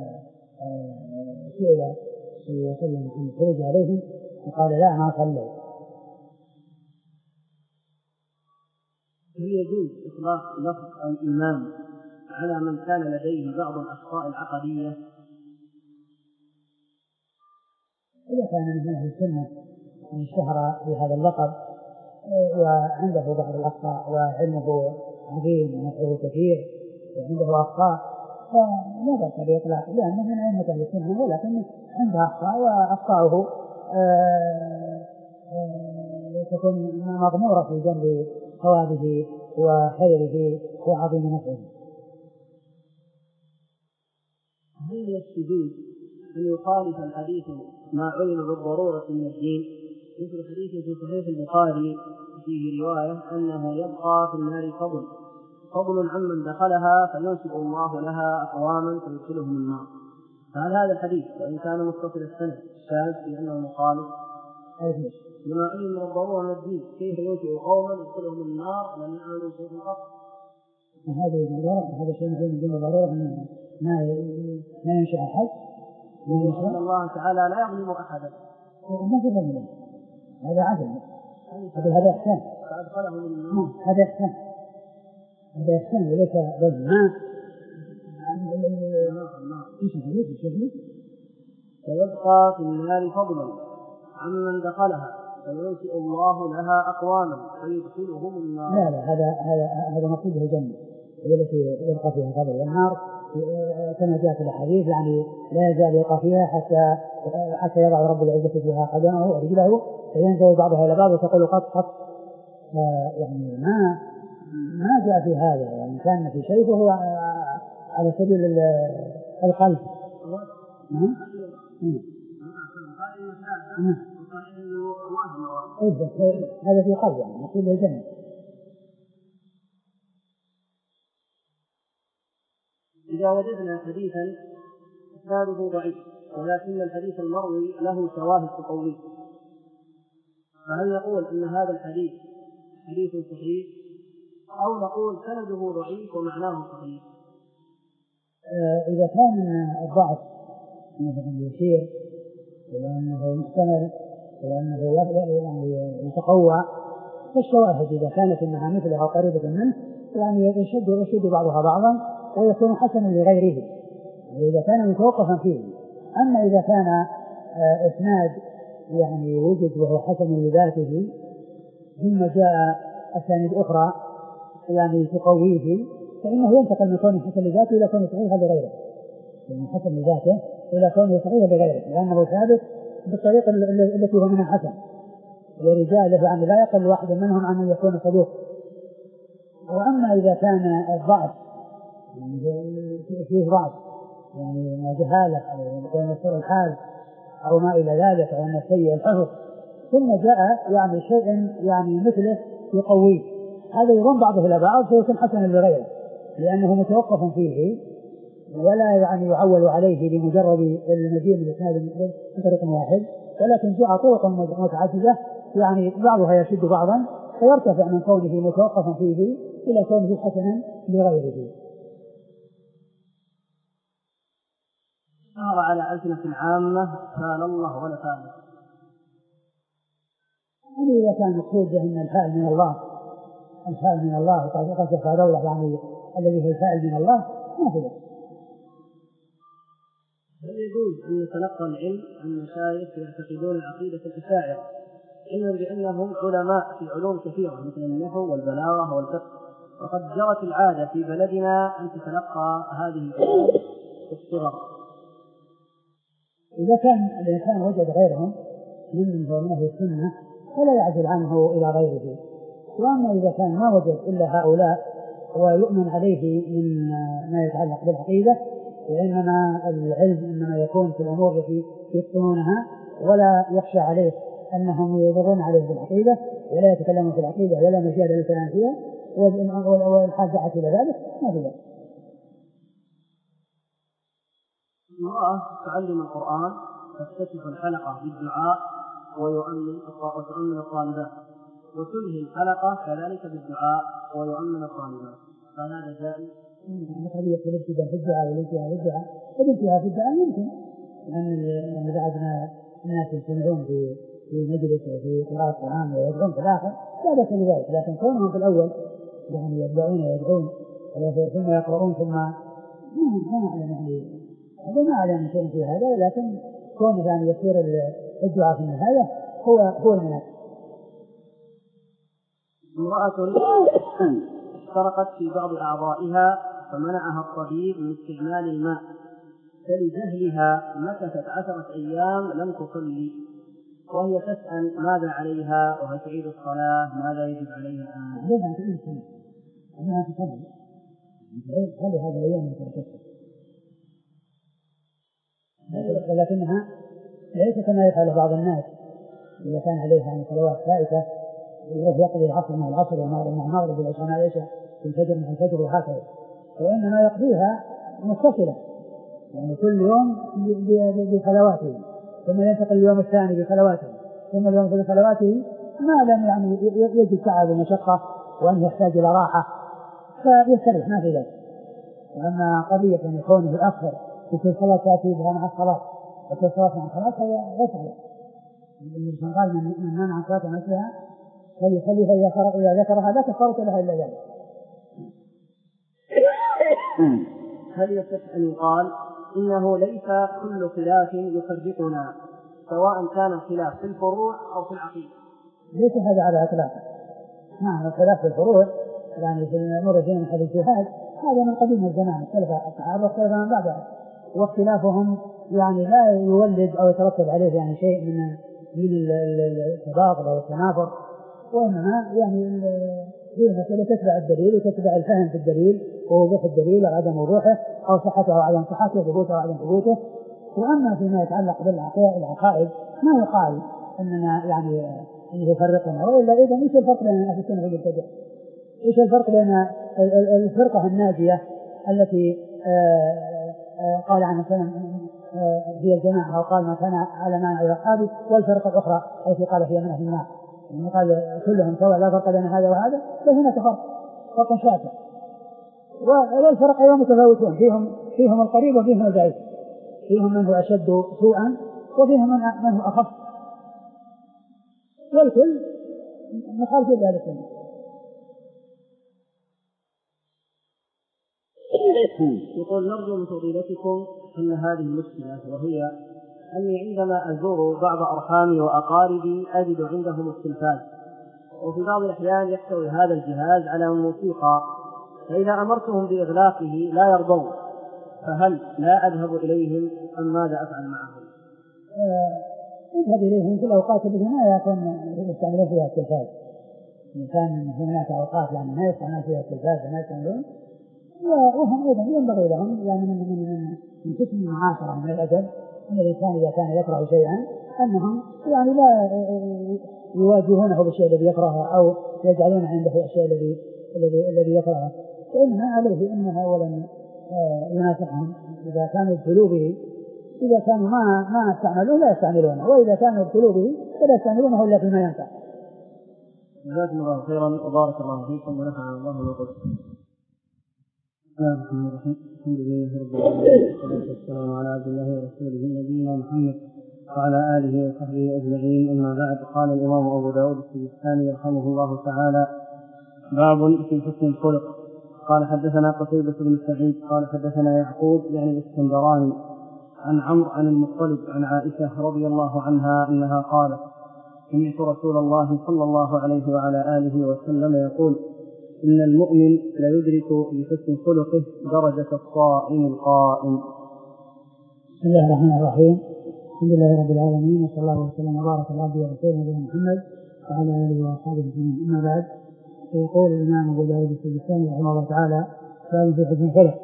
سئل صلى الله عليه وسلم عن الخروج عليهم وقال لا ما صلوا. هل يجوز إطلاق لفظ الإمام على من كان لديه بعض الأخطاء العقدية؟ إذا كان من أهل السنة اشتهر بهذا اللقب وعنده بعض الأخطاء وعلمه عظيم ونفعه كثير وعنده أخطاء فلا بأس بإطلاق، لأنه من أئمة أهل السنة، ولكن عنده أخطاء وأخطاؤه تكون مضمورة في جنب ثوابه وخيره وعظيم نفعه. هل يستجوز أن يخالف الحديث ما علم بالضرورة من الدين، مثل حديث في صحيح البخاري فيه رواية أنه يبقى في النار فضل فضل عمن دخلها فينسب الله لها أقواما فيدخلهم النار؟ فهل هذا الحديث وإن كان متصل السنة شاذ في أنه مخالف لما علم بالضرورة من الدين، كيف ينسب قوما يدخلهم النار لم يعملوا شيئا قط؟ هذه الضرورة، هذا شيء من دون الضرورة ما ما ينشأ أحد، وأن الله تعالى لا يظلم أحدا، ما في ظلم، هذا عدل، هذا إحسان، فأدخله النار، هذا إحسان، هذا إحسان وليس ظلم. فيبقى في النار فضلا عمن دخلها فينشئ الله لها أقواما فيدخلهم النار. لا لا هذا هذا هذا مقصود الجنة التي يبقى فيها الفضل، والنار كما جاء في الحديث يعني لا يزال يبقى فيها حتى حتى يضع رب العزة فيها قدمه ورجله فينزل بعضها إلى بعض وتقول قط قط، يعني ما ما جاء في هذا، يعني كان في شيء فهو على سبيل القلب. هذا في قلب يعني مقصود الجنة. إذا وجدنا حديثا إسناده ضعيف ولكن الحديث المروي له شواهد تقويه، فهل نقول أن هذا الحديث حديث صحيح أو نقول سنده ضعيف ومعناه صحيح؟ إذا كان الضعف مثلا يشير وأنه محتمل وأنه يعني يتقوى فالشواهد إذا كانت إنها مثلها قريبة منه يعني يشد يشد بعضها بعضا ويكون حسنا لغيره إذا كان متوقفا فيه. أما إذا كان إسناد يعني وجد وهو حسن لذاته ثم جاء أسانيد أخرى يعني تقويه فإنه ينتقل من كونه حسن لذاته إلى كونه صحيحا لغيره، يعني حسن لذاته إلى كونه صحيحا لغيره، لأنه ثابت بالطريقة التي هو منها حسن ورجاله يعني لا يقل واحد منهم عن أن يكون صدوق. وأما إذا كان الضعف يعني فيه ضعف يعني جهالة أو يكون سوء الحال أو ما إلى ذلك أو أن سيء الحفظ ثم جاء يعني شيء يعني مثله يقويه، هذا يضم بعضه إلى بعض فيكون حسنا لغيره لأنه متوقف فيه ولا يعني يعول عليه بمجرد المجيء بالإسناد من طريق واحد، ولكن جاء طرق متعددة يعني بعضها يشد بعضا فيرتفع من كونه متوقفا فيه إلى كونه حسنا لغيره. اشتهر على ألسنة العامة فعل الله ولا فعل. هذا إذا كان مقصود بأن الفعل من الله الفعل من الله قد جفى دولة يعني الذي هو الفعل من الله ما في ذلك. هل يجوز أن يتلقى العلم عن مشايخ يعتقدون عقيدة الأشاعرة علما بأنهم علماء في علوم كثيرة مثل النحو والبلاغة والفقه، وقد جرت العادة في بلدنا أن تتلقى هذه العلوم في الصغر؟ إذا كان الإنسان وجد غيرهم من من أهل السنة فلا يعزل عنه إلى غيره. وأما إذا كان ما وجد إلا هؤلاء ويؤمن عليه من ما يتعلق بالعقيدة وإنما العلم إنما يكون في الأمور التي يتقنونها ولا يخشى عليه أنهم يضرون عليه بالعقيدة ولا يتكلمون في العقيدة ولا مجال للكلام فيها والحاجة إلى ذلك ما في ذلك. امرأة تعلم القرآن تفتتح الحلقة بالدعاء ويؤمن وتؤمن الطالبات وتنهي الحلقة كذلك بالدعاء ويؤمن الطالبات، فهذا جائز؟ هذه الابتداء في الدعاء والانتهاء في الدعاء، الانتهاء في الدعاء يمكن لأن بعضنا الناس يجتمعون في في مجلس وفي قراءة القرآن ويدعون في الآخر لا بأس بذلك، لكن كونهم في الأول يعني يدعون ويدعون ثم يقرؤون ثم ما ما أعلم يعني هذا ما أعلم شيء في هذا، لكن كون يعني يصير الدعاء في النهاية هو هو المناسب. امرأة اشترقت في بعض أعضائها فمنعها الطبيب من استعمال الماء، فلجهلها مكثت عشرة أيام لم تصلي، وهي تسأل ماذا عليها وهل تعيد الصلاة ماذا يجب عليها الآن؟ لما تعيد الصلاة أنها تصلي هل هذا الأيام متركتها، ولكنها ليس كما يفعل بعض الناس إذا كان عليها يعني صلوات فائتة يروح يقضي العصر مع العصر والمغرب مع المغرب والعشاء مع العشاء والفجر مع الفجر وهكذا، وإنما يقضيها متصلة يعني كل يوم بصلواته ثم ينتقل اليوم الثاني بصلواته ثم اليوم في صلواته ما لم يعني يجد تعب ومشقة وأن يحتاج إلى راحة فيستريح ما في ذلك. وأما قضية أن يكون يؤخر وكل صلاة تأتي بها مع الصلاة وكل صلاة مع الصلاة هذا ليس عليه. الإنسان قال من منع عن صلاة مثلها فليصلي فإذا ذكرها لا كفارة لها إلا ذلك. هل يصح أن يقال إنه ليس كل خلاف يفرقنا سواء كان الخلاف في الفروع أو في العقيدة؟ ليس هذا على إطلاقه. نعم الخلاف في الفروع يعني في الأمور الدين حديث الجهاد هذا من قديم الزمان اختلف الصحابة واختلف من بعدها، واختلافهم يعني لا يولد أو يترتب عليه يعني شيء من من التضاد أو التنافر، وإنما يعني هي مسألة تتبع الدليل وتتبع الفهم في الدليل ووضوح الدليل وعدم وضوحه أو صحته أو عدم صحته وثبوته أو عدم ثبوته. وأما فيما يتعلق بالعقائد ما يقال أننا يعني أنه يفرقنا، وإلا إذا إيش الفرق بين أهل السنة والمبتدع؟ إيش الفرق بين الفرقة الناجية التي قال عنها هي الجماعة أو قال ما كان على ما على أصحابه والفرقة الأخرى التي قال هي من أهل النار، يعني قال كلهم سواء لا فرق بين هذا وهذا، فهناك فرق فرق شاسع، والفرق أيضا متفاوتون فيهم فيهم القريب وفيهم البعيد، فيهم من هو أشد سوءا وفيهم من هو أخف، والكل مخالف ذلك. يقول نرجو من فضيلتكم أن هذه المشكلة، وهي أني عندما أزور بعض أرحامي وأقاربي أجد عندهم التلفاز، وفي بعض الأحيان يحتوي هذا الجهاز على موسيقى، فإذا أمرتهم بإغلاقه لا يرضون، فهل لا أذهب إليهم أم ماذا أفعل معهم؟ اذهب إليهم في الأوقات التي ما يكون يستعملون فيها التلفاز. إن كان هناك أوقات يعني ما يستعملون فيها التلفاز وما يستعملون، وهم أيضا ينبغي لهم يعني من من من من حسن المعاشرة من الأدب أن الإنسان إذا كان يكره شيئا أنهم يعني لا يواجهونه بالشيء الذي يكرهه أو يجعلون عنده الشيء الذي الذي الذي يكرهه، فإنها عليه أنها أولا يناصحهم إذا كانوا ابتلوا به، إذا كانوا ما ما استعملوه لا يستعملونه، وإذا كانوا ابتلوا به فلا يستعملونه إلا فيما ينفع. جزاكم الله خيرا وبارك الله فيكم ونفع الله بكم. بسم الله الرحمن الرحيم. الحمد لله رب العالمين والصلاة والسلام على عبد الله ورسوله نبينا محمد وعلى آله وصحبه أجمعين. أما بعد، قال الإمام أبو داود السجستاني رحمه الله تعالى: باب في حسن الخلق. قال حدثنا قتيبة بن سعيد قال حدثنا يعقوب يعني الإسكندراني عن عمرو عن المطلب عن عائشة رضي الله عنها أنها قالت: سمعت رسول الله صلى الله عليه وعلى آله وسلم يقول: إن المؤمن لا يدرك بحسن خلقه درجة الصائم القائم. بسم الله الرحمن الرحيم. الحمد لله رب العالمين، وصلى الله وسلم وبارك على عبده ورسوله نبينا محمد وعلى آله وأصحابه أجمعين. أما بعد، فيقول الإمام أبو داود السجستاني رحمه الله تعالى: باب في حسن الخلق.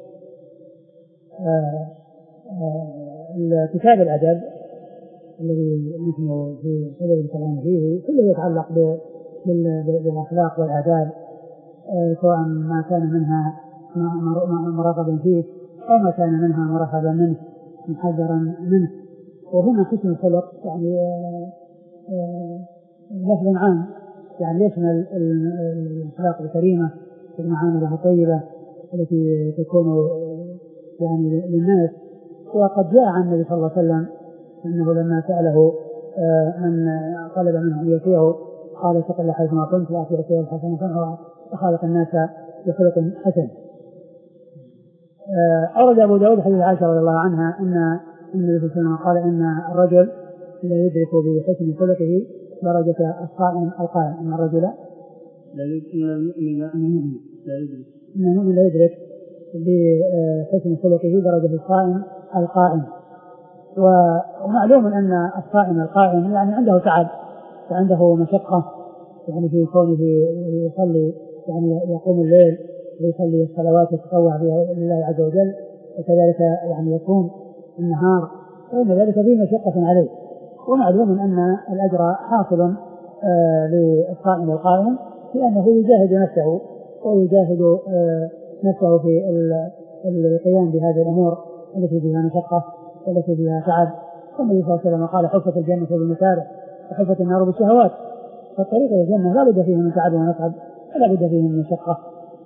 كتاب الأدب الذي نحن في صدد الكلام فيه كله يتعلق بالأخلاق والآداب، سواء ما كان منها مرغبا فيه أو ما كان منها مرحبا منه محذرا منه. وهنا حسن الخلق يعني لفظ عام يعني يشمل الأخلاق الكريمة والمعاملة الطيبة التي تكون يعني للناس. وقد جاء عن النبي صلى الله عليه وسلم أنه لما سأله من طلب منه أن يأتيه قال: اتق الله حيثما كنت وأعطي الشيء الحسنة وخالق الناس بخلق حسن. أورد أبو داود حديث عائشة رضي الله عنها أن النبي صلى الله عليه وسلم قال: إن الرجل لا يدرك بحسن خلقه درجة الصائم القائم. إن الرجل لا يدرك إن المؤمن لا يدرك بحسن خلقه درجة الصائم القائم. ومعلوم أن الصائم القائم يعني عنده تعب وعنده مشقة يعني في كونه يصلي يعني يقوم الليل ويصلي الصلوات ويتطوع بها لله عز وجل، وكذلك يعني يقوم النهار، وإن ذلك فيه مشقة عليه. ومعلوم أن الأجر حاصل آه للصائم القائم لأنه يجاهد نفسه ويجاهد آه نفسه في القيام بهذه الأمور التي فيها مشقة والتي فيها تعب. والنبي صلى الله عليه وسلم قال: حفت الجنة بالمكاره وحفت النار بالشهوات. فالطريق إلى الجنة لا بد فيه من تعب ونتعب ولا بد فيه من مشقة.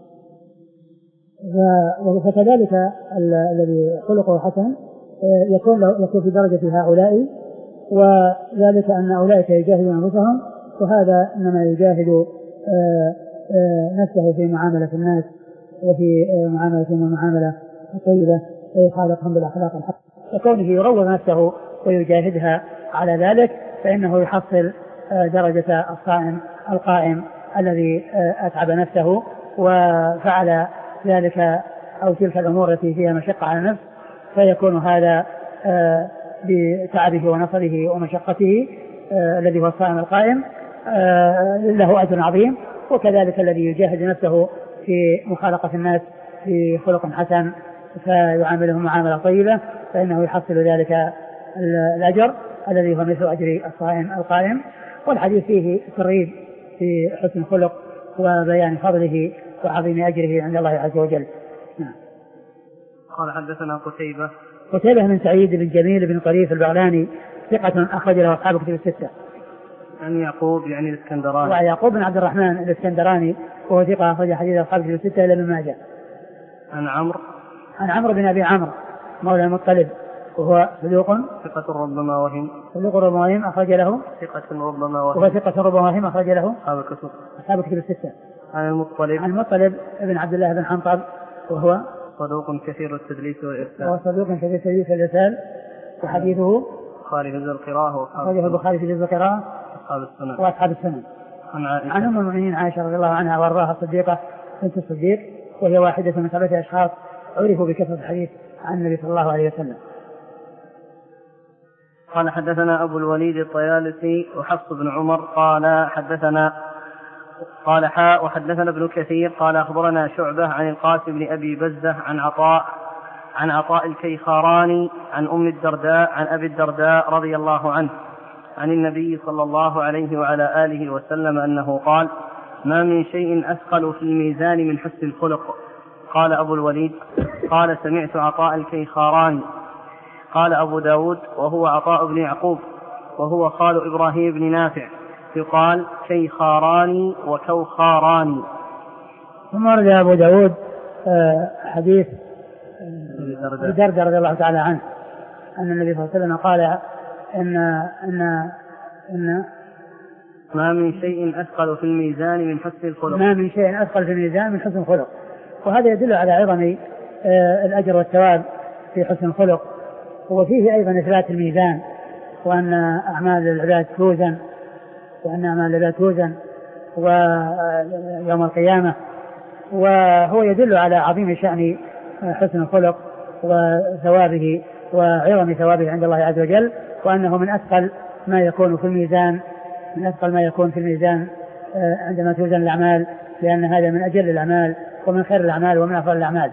فكذلك الذي خلقه حسن يكون يكون في درجة هؤلاء، وذلك أن أولئك يجاهدون أنفسهم، وهذا إنما يجاهد نفسه في معاملة الناس وفي معاملة المعاملة الطيبة ويخالقهم بالأخلاق الحسنة، وكونه يروض نفسه ويجاهدها على ذلك فإنه يحصل درجة الصائم القائم الذي أتعب نفسه وفعل ذلك أو تلك الأمور التي فيها مشقة على النفس، فيكون هذا بتعبه ونصره ومشقته الذي هو الصائم القائم له أجر عظيم. وكذلك الذي يجاهد نفسه في مخالقة الناس في خلق حسن فيعاملهم معاملة طيبة فإنه يحصل ذلك الأجر الذي هو مثل أجر الصائم القائم. والحديث فيه ترغيب في حسن الخلق وبيان فضله وعظيم أجره عند الله عز وجل. نعم. قال حدثنا قتيبة قتيبة بن سعيد بن جميل بن طريف البغلاني ثقة أخرج له أصحاب كتب الستة. عن يعقوب يعني الإسكندراني ويعقوب بن عبد الرحمن الإسكندراني وهو ثقة أخرج حديث أصحاب كتب الستة إلى ابن ماجه. عن عمرو عن عمرو بن أبي عمرو مولى المطلب وهو صدوق ثقة ربما وهم صدوق ربما وهم أخرج له ثقة ربما وهم وهو ثقة ربما وهم أخرج له أصحاب الكتب أصحاب الكتب الستة. عن المطلب عن المطلب ابن عبد الله بن حنطب وهو صدوق كثير التدليس والإرسال وهو صدوق كثير التدليس والإرسال وحديثه البخاري في جزء القراءة أخرجه البخاري في جزء القراءة أصحاب السنن وأصحاب السنن. عن عائشة عن أم المؤمنين عائشة رضي الله عنها وأرضاها الصديقة بنت الصديق وهي واحدة من ثلاثة أشخاص عرفوا بكثرة الحديث عن النبي صلى الله عليه وسلم. قال حدثنا أبو الوليد الطيالسي وحفص بن عمر قال حدثنا قال حاء وحدثنا ابن كثير قال أخبرنا شعبة عن القاسم بن أبي بزة عن عطاء عن عطاء الكيخاراني عن أم الدرداء عن أبي الدرداء رضي الله عنه عن النبي صلى الله عليه وعلى آله وسلم أنه قال ما من شيء أثقل في الميزان من حسن الخلق. قال أبو الوليد قال سمعت عطاء الكيخاراني. قال أبو داود وهو عطاء بن يعقوب وهو خال إبراهيم بن نافع يقال كيخاراني وكوخاراني. ثم ورد أبو داود حديث الدرداء رضي الله تعالى عنه أن النبي صلى الله عليه وسلم قال إن إن إن ما من شيء أثقل في الميزان من حسن الخلق ما من شيء أثقل في الميزان من حسن الخلق. وهذا يدل على عظم الأجر والثواب في حسن الخلق. وفيه أيضا إثبات الميزان وأن أعمال العباد توزن وأن أعمال العباد توزن ويوم القيامة. وهو يدل على عظيم شأن حسن الخلق وثوابه وعظم ثوابه عند الله عز وجل وأنه من أثقل ما يكون في الميزان من أثقل ما يكون في الميزان عندما توزن الأعمال لأن هذا من أجل الأعمال ومن خير الأعمال ومن أفضل الأعمال.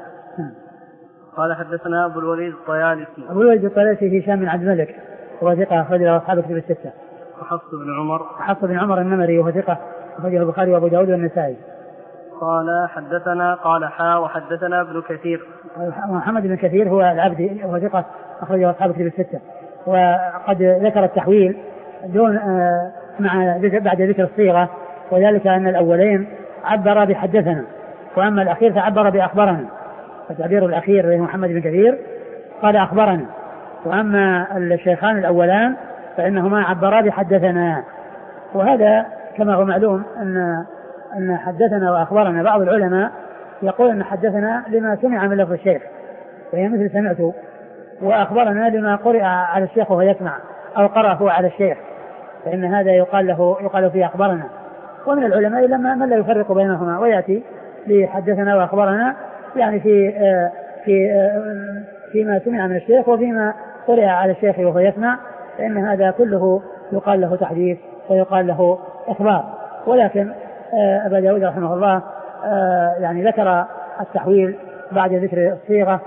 قال حدثنا أبو الوليد الطيالسي أبو الوليد الطيالسي هشام بن عبد الملك وهو ثقة أخرجه أصحاب الكتب الستة. وحفص بن عمر حفص بن عمر النمري وهو ثقة أخرجه البخاري وأبو داود والنسائي. قال حدثنا قال حا وحدثنا ابن كثير محمد بن كثير هو العبدي وهو ثقة أخرجه أصحاب الكتب الستة. وقد ذكر التحويل دون آه مع بعد ذكر الصيغة وذلك أن الأولين عبر بحدثنا وأما الأخير فعبر بأخبرنا. فتعبير الأخير محمد بن كثير قال أخبرنا وأما الشيخان الأولان فإنهما عبرا بحدثنا. وهذا كما هو معلوم أن أن حدثنا وأخبرنا بعض العلماء يقول أن حدثنا لما سمع من لفظ الشيخ وهي مثل سمعت وأخبرنا لما قرأ على الشيخ وهو يسمع أو قرأه على الشيخ فإن هذا يقال له يقال فيه أخبرنا. ومن العلماء لما من لا يفرق بينهما ويأتي لحدثنا وأخبرنا يعني في في فيما سمع من الشيخ وفيما قرأ على الشيخ وهو يسمع فإن هذا كله يقال له تحديث ويقال له إخبار. ولكن أبا داود رحمه الله يعني ذكر التحويل بعد ذكر الصيغة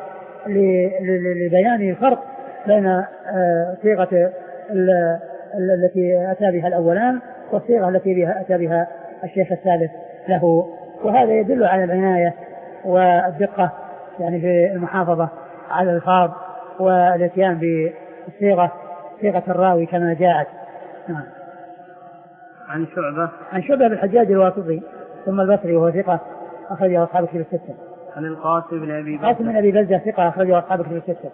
لبيان الفرق بين صيغة التي أتى بها الأولان والصيغة التي أتى بها الشيخ الثالث له. وهذا يدل على العناية والدقة يعني في المحافظة على الألفاظ والاتيان بالصيغة صيغة الراوي كما جاءت. نعم. عن شعبة عن شعبة بالحجاج الواسطي ثم البصري وهو ثقة أخرجه أصحاب الكتب الستة. عن القاسم بن أبي بزة القاسم بن أبي بزة ثقة أخرجه أصحاب الكتب الستة.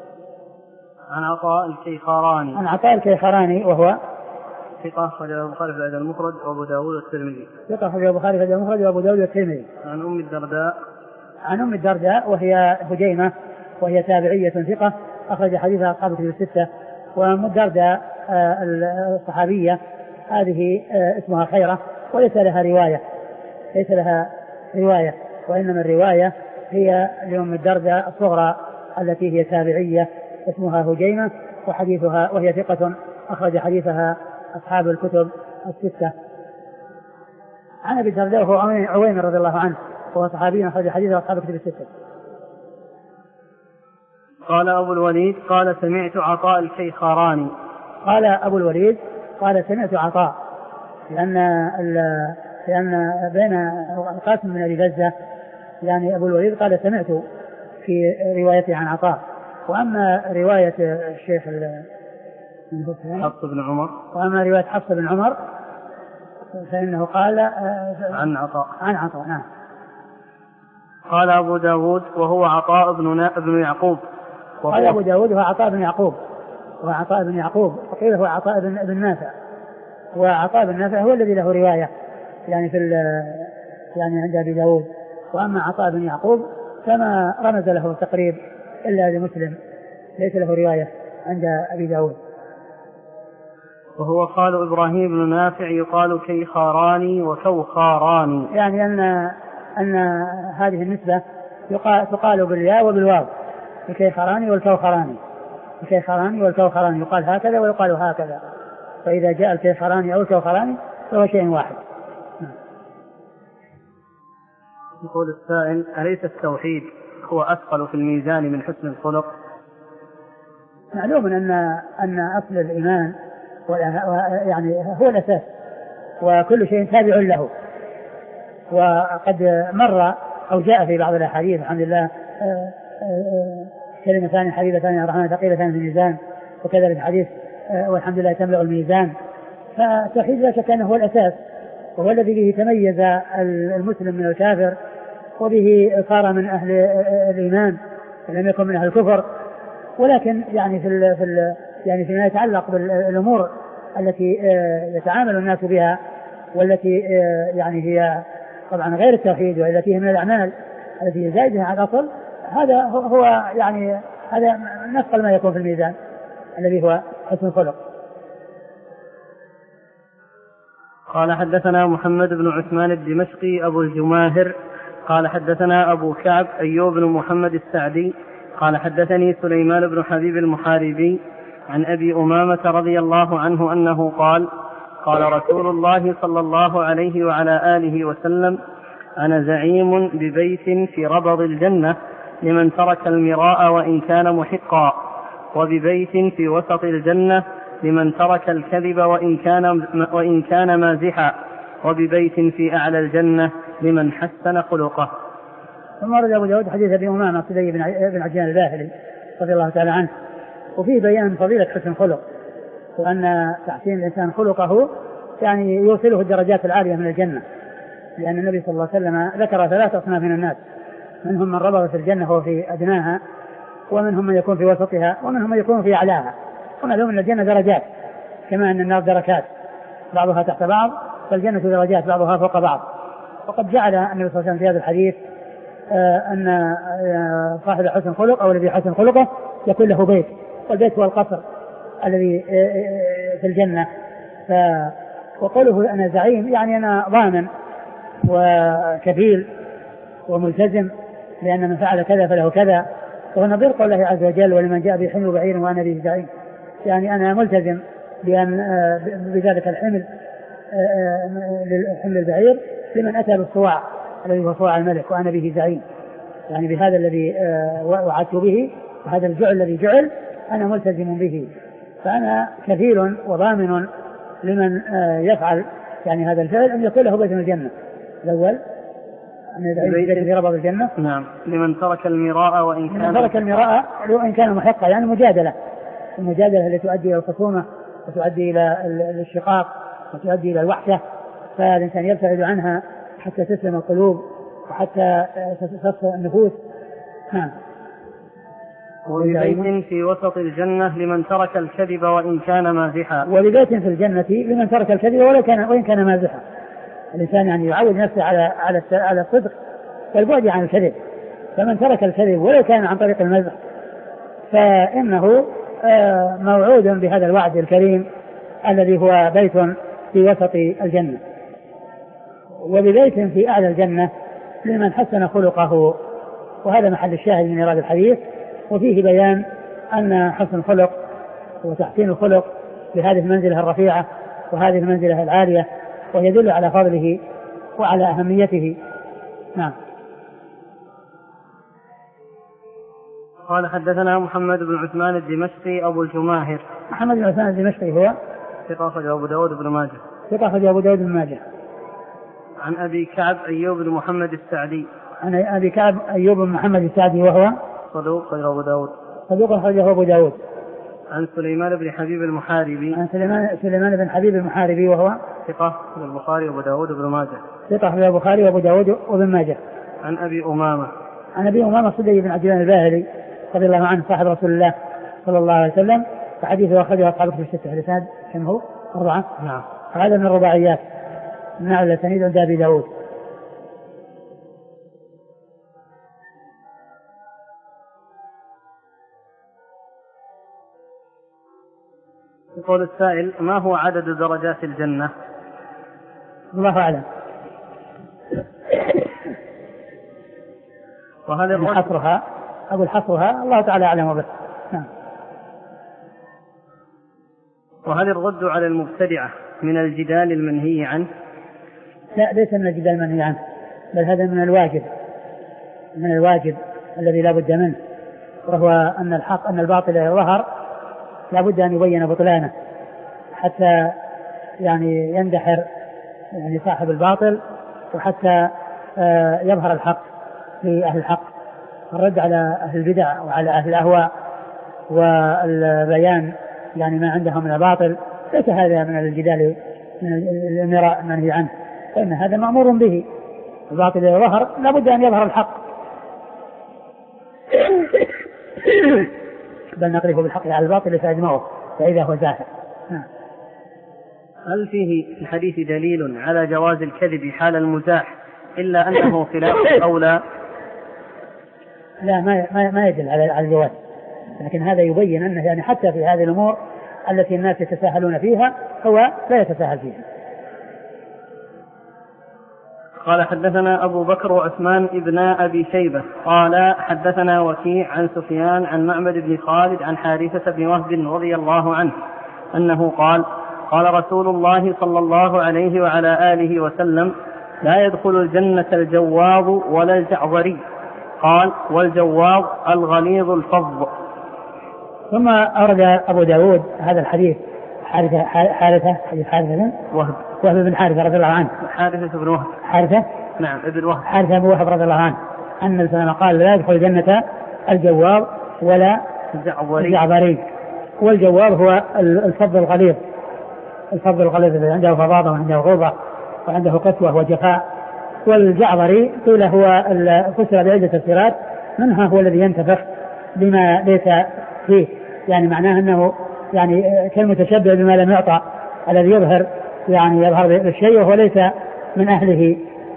عن عطاء الكيخاراني عن عطاء الكيخاراني وهو ثقة أخرجه البخاري في الأدب المفرد وأبو داود والترمذي. ثقة أخرجه البخاري في الأدب المفرد وأبو داود والترمذي. عن أم الدرداء عن أم الدرداء وهي هجيمة وهي تابعية ثقة أخرج حديثها أصحاب الكتب الستة. وأم الدرداء الصحابية هذه اسمها خيرة وليس لها رواية ليس لها رواية وإنما الرواية هي لأم الدرداء الصغرى التي هي تابعية اسمها هجيمة وحديثها وهي ثقة أخرج حديثها أصحاب الكتب الستة. عن أبي الدرداء وهو عويمر رضي الله عنه وهو صحابي أخرج حديثه أصحاب الكتب الستة. قال أبو الوليد قال سمعت عطاء الكيخاراني. قال أبو الوليد قال سمعت عطاء لأن لأن بين القاسم بن أبي بزة يعني أبو الوليد قال سمعت في روايته عن عطاء. وأما رواية الشيخ حفص بن عمر وأما رواية حفص بن عمر فإنه قال عن عطاء عن عطاء. نعم. قال أبو داود وهو عطاء بن, بن يعقوب قال أبو داود هو عطاء بن يعقوب، هو عطاء بن يعقوب، وقيل هو عطاء بن نافع، وعطاء بن نافع هو الذي له رواية يعني في يعني عند أبي داود. وأما عطاء بن يعقوب فما رمز له تقريب إلا لمسلم، ليس له رواية عند أبي داود. وهو قال إبراهيم بن نافع يقال كيخاراني وكوخاراني، يعني أن أن هذه النسبة تقال بالياء وبالواو، الكيخاراني والكوخراني، الكيخاراني والكوخراني يقال هكذا ويقال هكذا، فإذا جاء الكيخاراني أو الكوخراني فهو شيء واحد. يقول السائل: أليس التوحيد هو أثقل في الميزان من حسن الخلق؟ معلوم أن أن أصل الإيمان يعني هو الأساس، وكل شيء تابع له. وقد مر أو جاء في بعض الأحاديث الحمد لله كلمتان حبيبتان يا الرحمن ثقيلتان في الميزان، وكذلك الحديث والحمد لله تملأ الميزان. فالتوحيد لا شك أنه هو الأساس، وهو الذي به تميز المسلم من الكافر، وبه صار من أهل الإيمان ولم يكن من أهل الكفر. ولكن يعني في ال في ال يعني فيما يتعلق بالأمور التي يتعامل الناس بها، والتي يعني هي طبعا غير التوحيد والتي هي من الأعمال التي زائدها على الأصل، هذا هو يعني هذا نثقل ما يكون في الميزان الذي هو حسن الخلق. قال: حدثنا محمد بن عثمان الدمشقي أبو الجماهر قال حدثنا أبو كعب أيوب بن محمد السعدي قال حدثني سليمان بن حبيب المحاربي عن أبي أمامة رضي الله عنه أنه قال: قال رسول الله صلى الله عليه وعلى آله وسلم: أنا زعيم ببيت في ربض الجنة لمن ترك المراء وإن كان محقا، وببيت في وسط الجنة لمن ترك الكذب وإن كان, وإن كان مازحا، وببيت في أعلى الجنة لمن حسن خلقه. ثم ورد أبو داود حديث أبي أمامة صدي بن عجلان الباهلي رضي الله تعالى عنه، وفيه بيان فضيلة حسن خلق، وأن تحسين الإنسان خلقه يعني يوصله الدرجات العالية من الجنة، لأن النبي صلى الله عليه وسلم ذكر ثلاث أصناف من الناس: منهم من ربض في الجنة هو في أدناها، ومنهم من يكون في وسطها، ومنهم من يكون في أعلاها. ومعلوم أن الجنة درجات كما أن النار دركات بعضها تحت بعض، فالجنة درجات بعضها فوق بعض. وقد جعل النبي صلى الله عليه وسلم في هذا الحديث آه أن آه صاحب حسن خلق أو الذي حسن خلقه يكون له بيت، والبيت هو القصر الذي آه في الجنة. ف وقوله أنا زعيم يعني أنا ضامن وكفيل وملتزم، لأن من فعل كذا فله كذا، وهو نظير قول الله عز وجل: ولمن جاء بحمل بعير وأنا به زعيم. يعني أنا ملتزم بأن آه بذلك الحمل للحمل البعير لمن أتى بالصواع الذي هو صواع الملك وأنا به زعيم، يعني بهذا الذي وعدت به وهذا الجعل الذي جعل أنا ملتزم به، فأنا كفيل وضامن لمن يفعل يعني هذا الفعل أن يكون له بيت من الجنة. الأول أن يبيت في ربض الجنة. نعم. لمن ترك المراء وإن كان لمن ترك المراء وإن كان محقا، يعني مجادلة، المجادلة التي تؤدي إلى الخصومة وتؤدي إلى الشقاق وتؤدي إلى الوحشة، فالإنسان يبتعد عنها حتى تسلم القلوب وحتى تصفى النفوس. نعم. وببيت في وسط الجنة لمن ترك الكذب وإن كان مازحا. وببيت في الجنة لمن ترك الكذب ولو كان وإن كان مازحا. الإنسان يعني يعود نفسه على على على الصدق والبعد عن الكذب، فمن ترك الكذب ولو كان عن طريق المزح فإنه موعود بهذا الوعد الكريم الذي هو بيت في وسط الجنة. وببيت في أعلى الجنة لمن حسن خلقه، وهذا محل الشاهد من إيراد الحديث. وفيه بيان أن حسن الخلق وتحسين الخلق بهذه المنزلة الرفيعة وهذه المنزلة العالية، ويدل على فضله وعلى أهميته. نعم. قال حدثنا محمد بن عثمان الدمشقي أبو الجماهر. محمد بن عثمان الدمشقي هو ثقة أخرج أبو داود بن ماجه. ثقة أخرج أبو داود بن ماجه. عن أبي كعب أيوب بن محمد السعدي. عن أبي كعب أيوب بن محمد السعدي وهو صدوق أخرج أبو داود. صدوق أخرج أبو داود. عن سليمان بن حبيب المحاربي. عن سليمان سليمان بن حبيب المحاربي وهو ثقة في البخاري وأبو داود بن ماجه. ثقة في البخاري وأبو داود وابن ماجه. عن أبي أمامة. عن أبي أمامة صدي بن عجلان الباهلي رضي الله عنه صاحب رسول الله صلى الله عليه وسلم، فحديثه أخرجه أصحاب الكتب الستة. الإسناد كم هو؟ أربعة. نعم. هذا من الرباعيات من أعلى الأسانيد عند أبي داود. يقول السائل: ما هو عدد درجات الجنة؟ الله أعلم. وهل حصرها أقول حصرها الله تعالى أعلم به. نعم. وهل الرد على المبتدعة من الجدال المنهي عنه؟ لا، ليس من الجدال المنهي عنه، بل هذا من الواجب من الواجب الذي لا بد منه، وهو أن الحق أن الباطل يظهر لا بد أن يبين بطلانه حتى يعني يندحر يعني صاحب الباطل، وحتى آه يظهر الحق لأهل الحق. الرد على أهل البدع وعلى أهل الأهواء والبيان يعني ما عندهم من الباطل ليس هذا من الجدال من المراء المنهي عنه، فإن هذا مأمور به. الباطل إذا ظهر لا بد أن يظهر الحق، بل نقذف بالحق على الباطل فيدمغه فإذا هو زاهق. هل فيه في الحديث دليل على جواز الكذب حال المزاح إلا أنه خلاف أولى؟ لا، ما ما يدل على الجواز، لكن هذا يبين أنه يعني حتى في هذه الأمور التي الناس يتساهلون فيها هو لا يتساهل فيها. قال: حدثنا أبو بكر وعثمان ابن أبي شيبة قال حدثنا وكيع عن سفيان عن معبد بن خالد عن حارثة بن وهب رضي الله عنه أنه قال: قال رسول الله صلى الله عليه وعلى آله وسلم: لا يدخل الجنة الجواظ ولا الجعظري. قال: والجواظ الغليظ الفظ. ثم أورد أبو داود هذا الحديث حارثة حارثة حديث حارثة وهب وهب بن حارثة رضي الله عنه. حارثة بن وهب حارثة نعم ابن وهب حارثة بن وهب رضي الله عنه أن النبي قال: لا يدخل الجنة الجواظ ولا الجعظري. والجواظ هو الفظ الغليظ، الفظ الغليظ الذي عنده فظاظة وعنده غلظة وعنده قسوة وجفاء. والجعظري قيل هو فسر بعدة تفسيرات، منها هو الذي ينتفخ بما ليس فيه، يعني معناه أنه يعني كالمتشبع بما لم يعطى، الذي يظهر يعني يظهر بالشيء وهو ليس من أهله،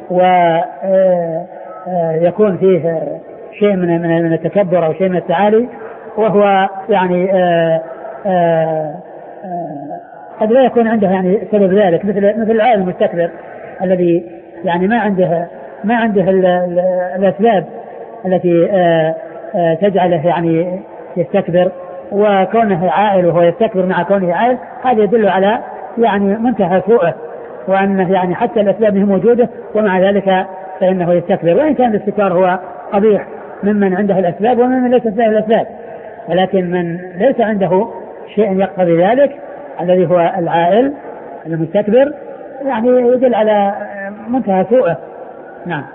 ويكون فيه شيء من من التكبر أو شيء من التعالي، وهو يعني آآ آآ قد لا يكون عنده يعني سبب ذلك، مثل مثل العالم المستكبر الذي يعني ما عنده ما عنده الأسباب التي آآ آآ تجعله يعني يستكبر، وكونه عائل وهو يستكبر مع كونه عائل، هذا يدل على يعني منتهى سوءه، وأنه يعني حتى الأسباب هي موجودة ومع ذلك فإنه يستكبر، وإن كان الاستكبار هو قبيح ممن عنده الأسباب ومن ليس له الأسباب، ولكن من ليس عنده شيء يقتضي ذلك الذي هو العائل المستكبر يعني يدل على منتهى سوءه. نعم.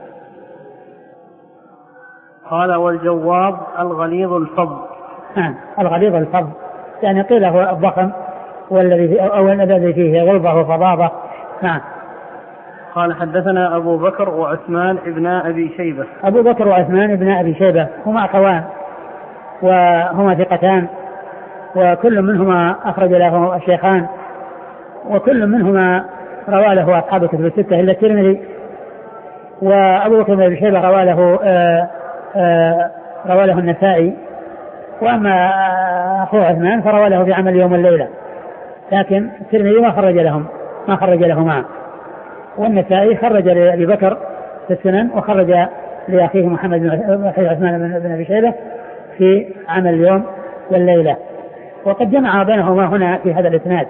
قال: والجواظ الغليظ الفظ. نعم، الغليظ الفظ يعني قيل هو الضخم والذي أو الذي فيه غلظة وفظاظة. نعم. قال: حدثنا أبو بكر وعثمان ابن أبي شيبة. أبو بكر وعثمان ابن أبي شيبة هما أخوان وهما ثقتان، وكل منهما أخرج له الشيخان، وكل منهما روى له أصحاب الكتب الستة إلا الترمذي. وأبو بكر بن أبي شيبة روى له آآ آآ روى له النسائي، وأما أخوه عثمان فروى له في عمل يوم والليلة، لكن الترمذي ما خرج لهم ما خرج لهما، والنسائي خرج لأبي بكر في السنن وخرج لأخيه محمد بن عثمان بن أبي شيبة في عمل اليوم والليلة، وقد جمع بينهما هنا في هذا الإسناد.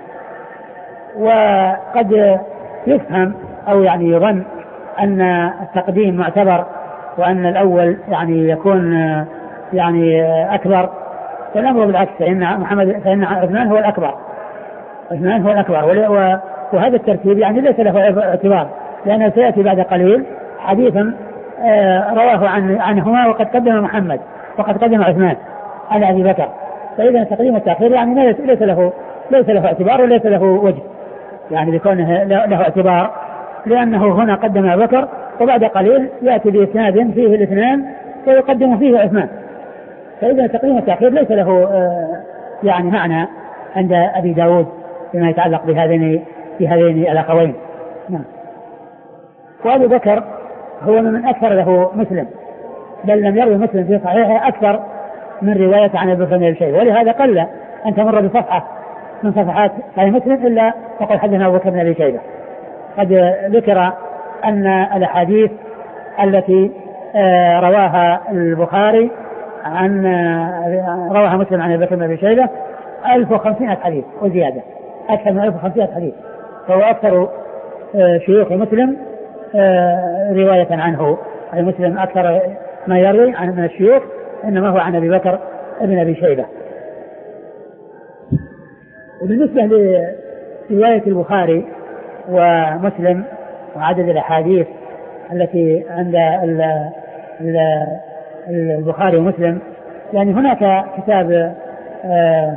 وقد يفهم أو يعني يظن أن التقديم معتبر وأن الأول يعني يكون يعني أكبر، والأمر بالعكس، فإن محمد فإن عثمان هو الأكبر عثمان هو الأكبر وهذا الترتيب يعني ليس له اعتبار، لأنه سيأتي بعد قليل حديثا رواه عن عنهما وقد قدم محمد وقد قدم عثمان على أبي بكر، فإذا تقديم التأخير يعني ليس له ليس له اعتبار وليس له وجه، يعني بكونه له اعتبار، لأنه هنا قدم أبي بكر وبعد قليل يأتي بإسناد فيه الاثنان ويقدم فيه عثمان، فإذا تقديم التأخير ليس له يعني معنى عند أبي داود فيما يتعلق بهذين بهذين الأخوين. نعم. وأبو بكر هو من أكثر له مسلم، بل لم يروي مسلم في صحيحه أكثر من رواية عن أبي بكر بن أبي شيبة، ولهذا قل أن تمر بصفحة من صفحات صحيح مسلم إلا وقد حدثنا أبو بكر بن أبي شيبة. قد ذكر أن الأحاديث التي رواها البخاري عن رواها مسلم عن أبي بكر بن أبي شيبة ألف وخمسين حديث وزيادة، أكثر من ألف وخمسين حديث، فهو أكثر شيوخ مسلم رواية عنه. أي مسلم أكثر ما يروي عن من الشيوخ إنما هو عن أبي بكر بن أبي شيبة. وبالنسبة لرواية البخاري ومسلم وعدد الأحاديث التي عند البخاري ومسلم، يعني هناك كتاب آآ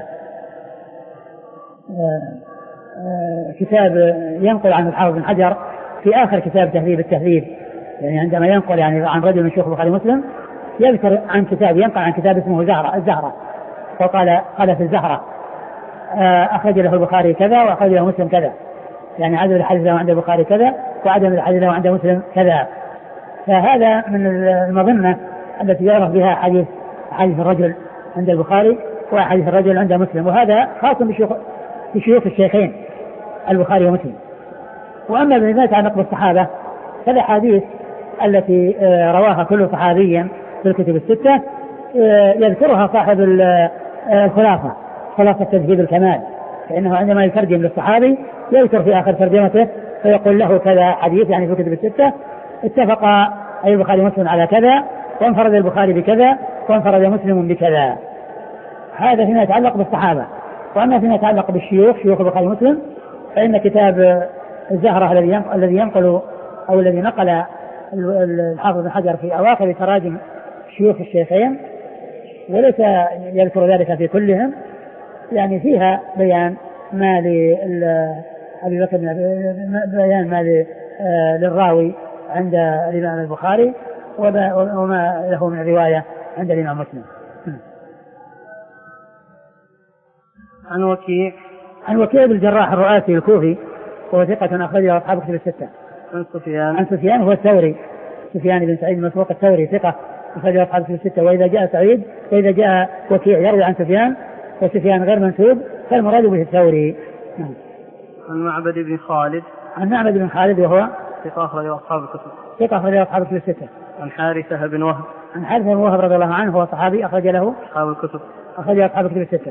آآ كتاب ينقل عن الحافظ بن حجر في آخر كتاب تهذيب التهذيب، يعني عندما ينقل يعني عن رجل من شيوخ البخاري ومسلم يذكر عن كتاب ينقل عن كتاب اسمه زهرة الزهرة، وقال قال في الزهرة أخرج له البخاري كذا وأخرج له مسلم كذا، يعني عدد الحديث له عند البخاري كذا وعدد الحديث له عند مسلم كذا. فهذا من المظنة التي يعرف بها حديث حديث الرجل عند البخاري وحديث الرجل عند مسلم، وهذا خاص بشيوخ الشيخين البخاري ومسلم. وأما بما يتعلق بالصحابة فالأحاديث التي رواها كل صحابي في الكتب الستة يذكرها صاحب الخلاصة خلاصة تجديد الكمال، فإنه عندما يترجم للصحابي يذكر في آخر ترجمته فيقول له كذا حديث، يعني في الكتب الستة اتفق أي البخاري ومسلم على كذا، وانفرد البخاري بكذا، وانفرد مسلم بكذا. هذا فيما يتعلق بالصحابة. وأما فيما يتعلق بالشيوخ شيوخ البخاري ومسلم فإن كتاب الزهرة الذي ينقل أو الذي نقل الحافظ بن حجر في أواخر تراجم شيوخ الشيخين وليس يذكر ذلك في كلهم، يعني فيها بيان ما لأبي بكر بيان ما للراوي عند الإمام البخاري وما له من رواية عند الإمام مسلم. عن وكيع عن وكيع بن الجراح الرؤاسي الكوفي وهو ثقة أخرجه أصحاب كتب الستة. عن سفيان عن سفيان هو الثوري سفيان بن سعيد المسروق الثوري ثقة أخرجه أصحاب كتب الستة. وإذا جاء سعيد وإذا جاء وكيع يروي عن سفيان وسفيان غير منسوب فالمراد به الثوري. عن معبد بن خالد عن معبد بن خالد وهو ثقة أخرجه أصحاب الكتب ثقة أخرجه أصحاب الكتب الستة. عن حارثة بن وهب عن حارثة بن وهب رضي الله عنه هو صحابي أخرج له أصحاب الكتب أخرج أصحاب الكتب الستة.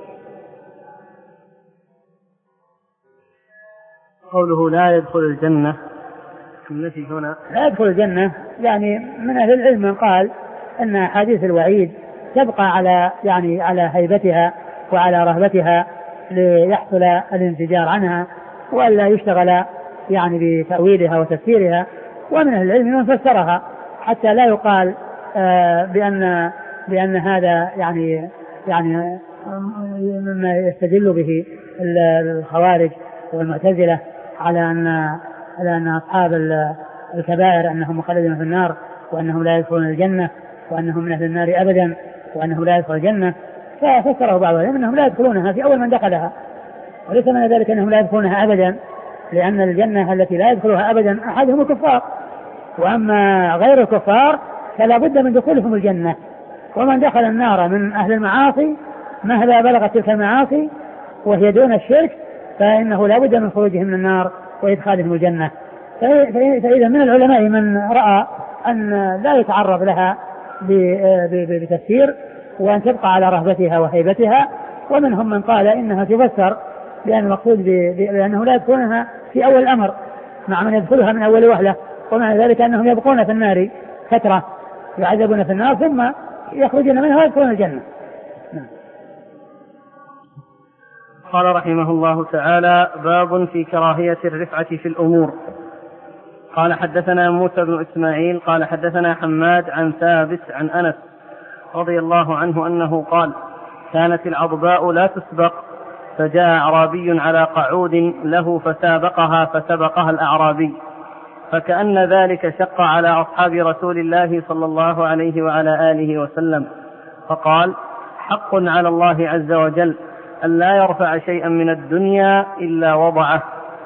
قوله لا يدخل الجنة التي هنا لا يدخل الجنة، يعني من أهل العلم من قال أن حديث الوعيد تبقى على يعني على هيبتها وعلى رهبتها ليحصل الانزجار عنها وألا يشتغل يعني بتأويلها وتفسيرها. ومن أهل العلم من فسرها حتى لا يقال آه بأن بأن هذا يعني يعني مما يستدل به الخوارج والمعتزلة على أن على أن أصحاب الكبائر أنهم مخلدون في النار وأنهم لا يدخلون الجنة وأنهم من أهل النار أبدا وأنهم لا يدخلون الجنة. ففسره بعضهم أنهم لا يدخلونها في أول من دخلها، وليس من ذلك أنهم لا يدخلونها أبدا، لأن الجنة التي لا يدخلها أبدا أحدهم الكفار، وأما غير الكفار فلا بد من دخولهم الجنة. ومن دخل النار من أهل المعاصي مهما بلغت تلك المعاصي وهي دون الشرك فإنه لا بد من خروجهم من النار وإدخالهم الجنة. فإذا من العلماء من رأى أن لا يتعرض لها بتفسير وأن تبقى على رهبتها وهيبتها، ومنهم من قال إنها تفسر بأن المقصود بأنه لا يدخلونها في أول الأمر مع من يدخلها من أول وهلة، ومع ذلك أنهم يبقون في النار فترة يعذبون في النار ثم يخرجون منها ويدخلون الجنة. نعم. قال رحمه الله تعالى: باب في كراهية الرفعة في الأمور. قال حدثنا موسى بن إسماعيل قال حدثنا حماد عن ثابت عن أنس رضي الله عنه أنه قال: كانت العضباء لا تسبق، فجاء أعرابي على قعود له فسابقها فسبقها الأعرابي، فكأن ذلك شق على أصحاب رسول الله صلى الله عليه وعلى آله وسلم، فقال: حق على الله عز وجل أن لا يرفع شيئا من الدنيا إلا وضعه.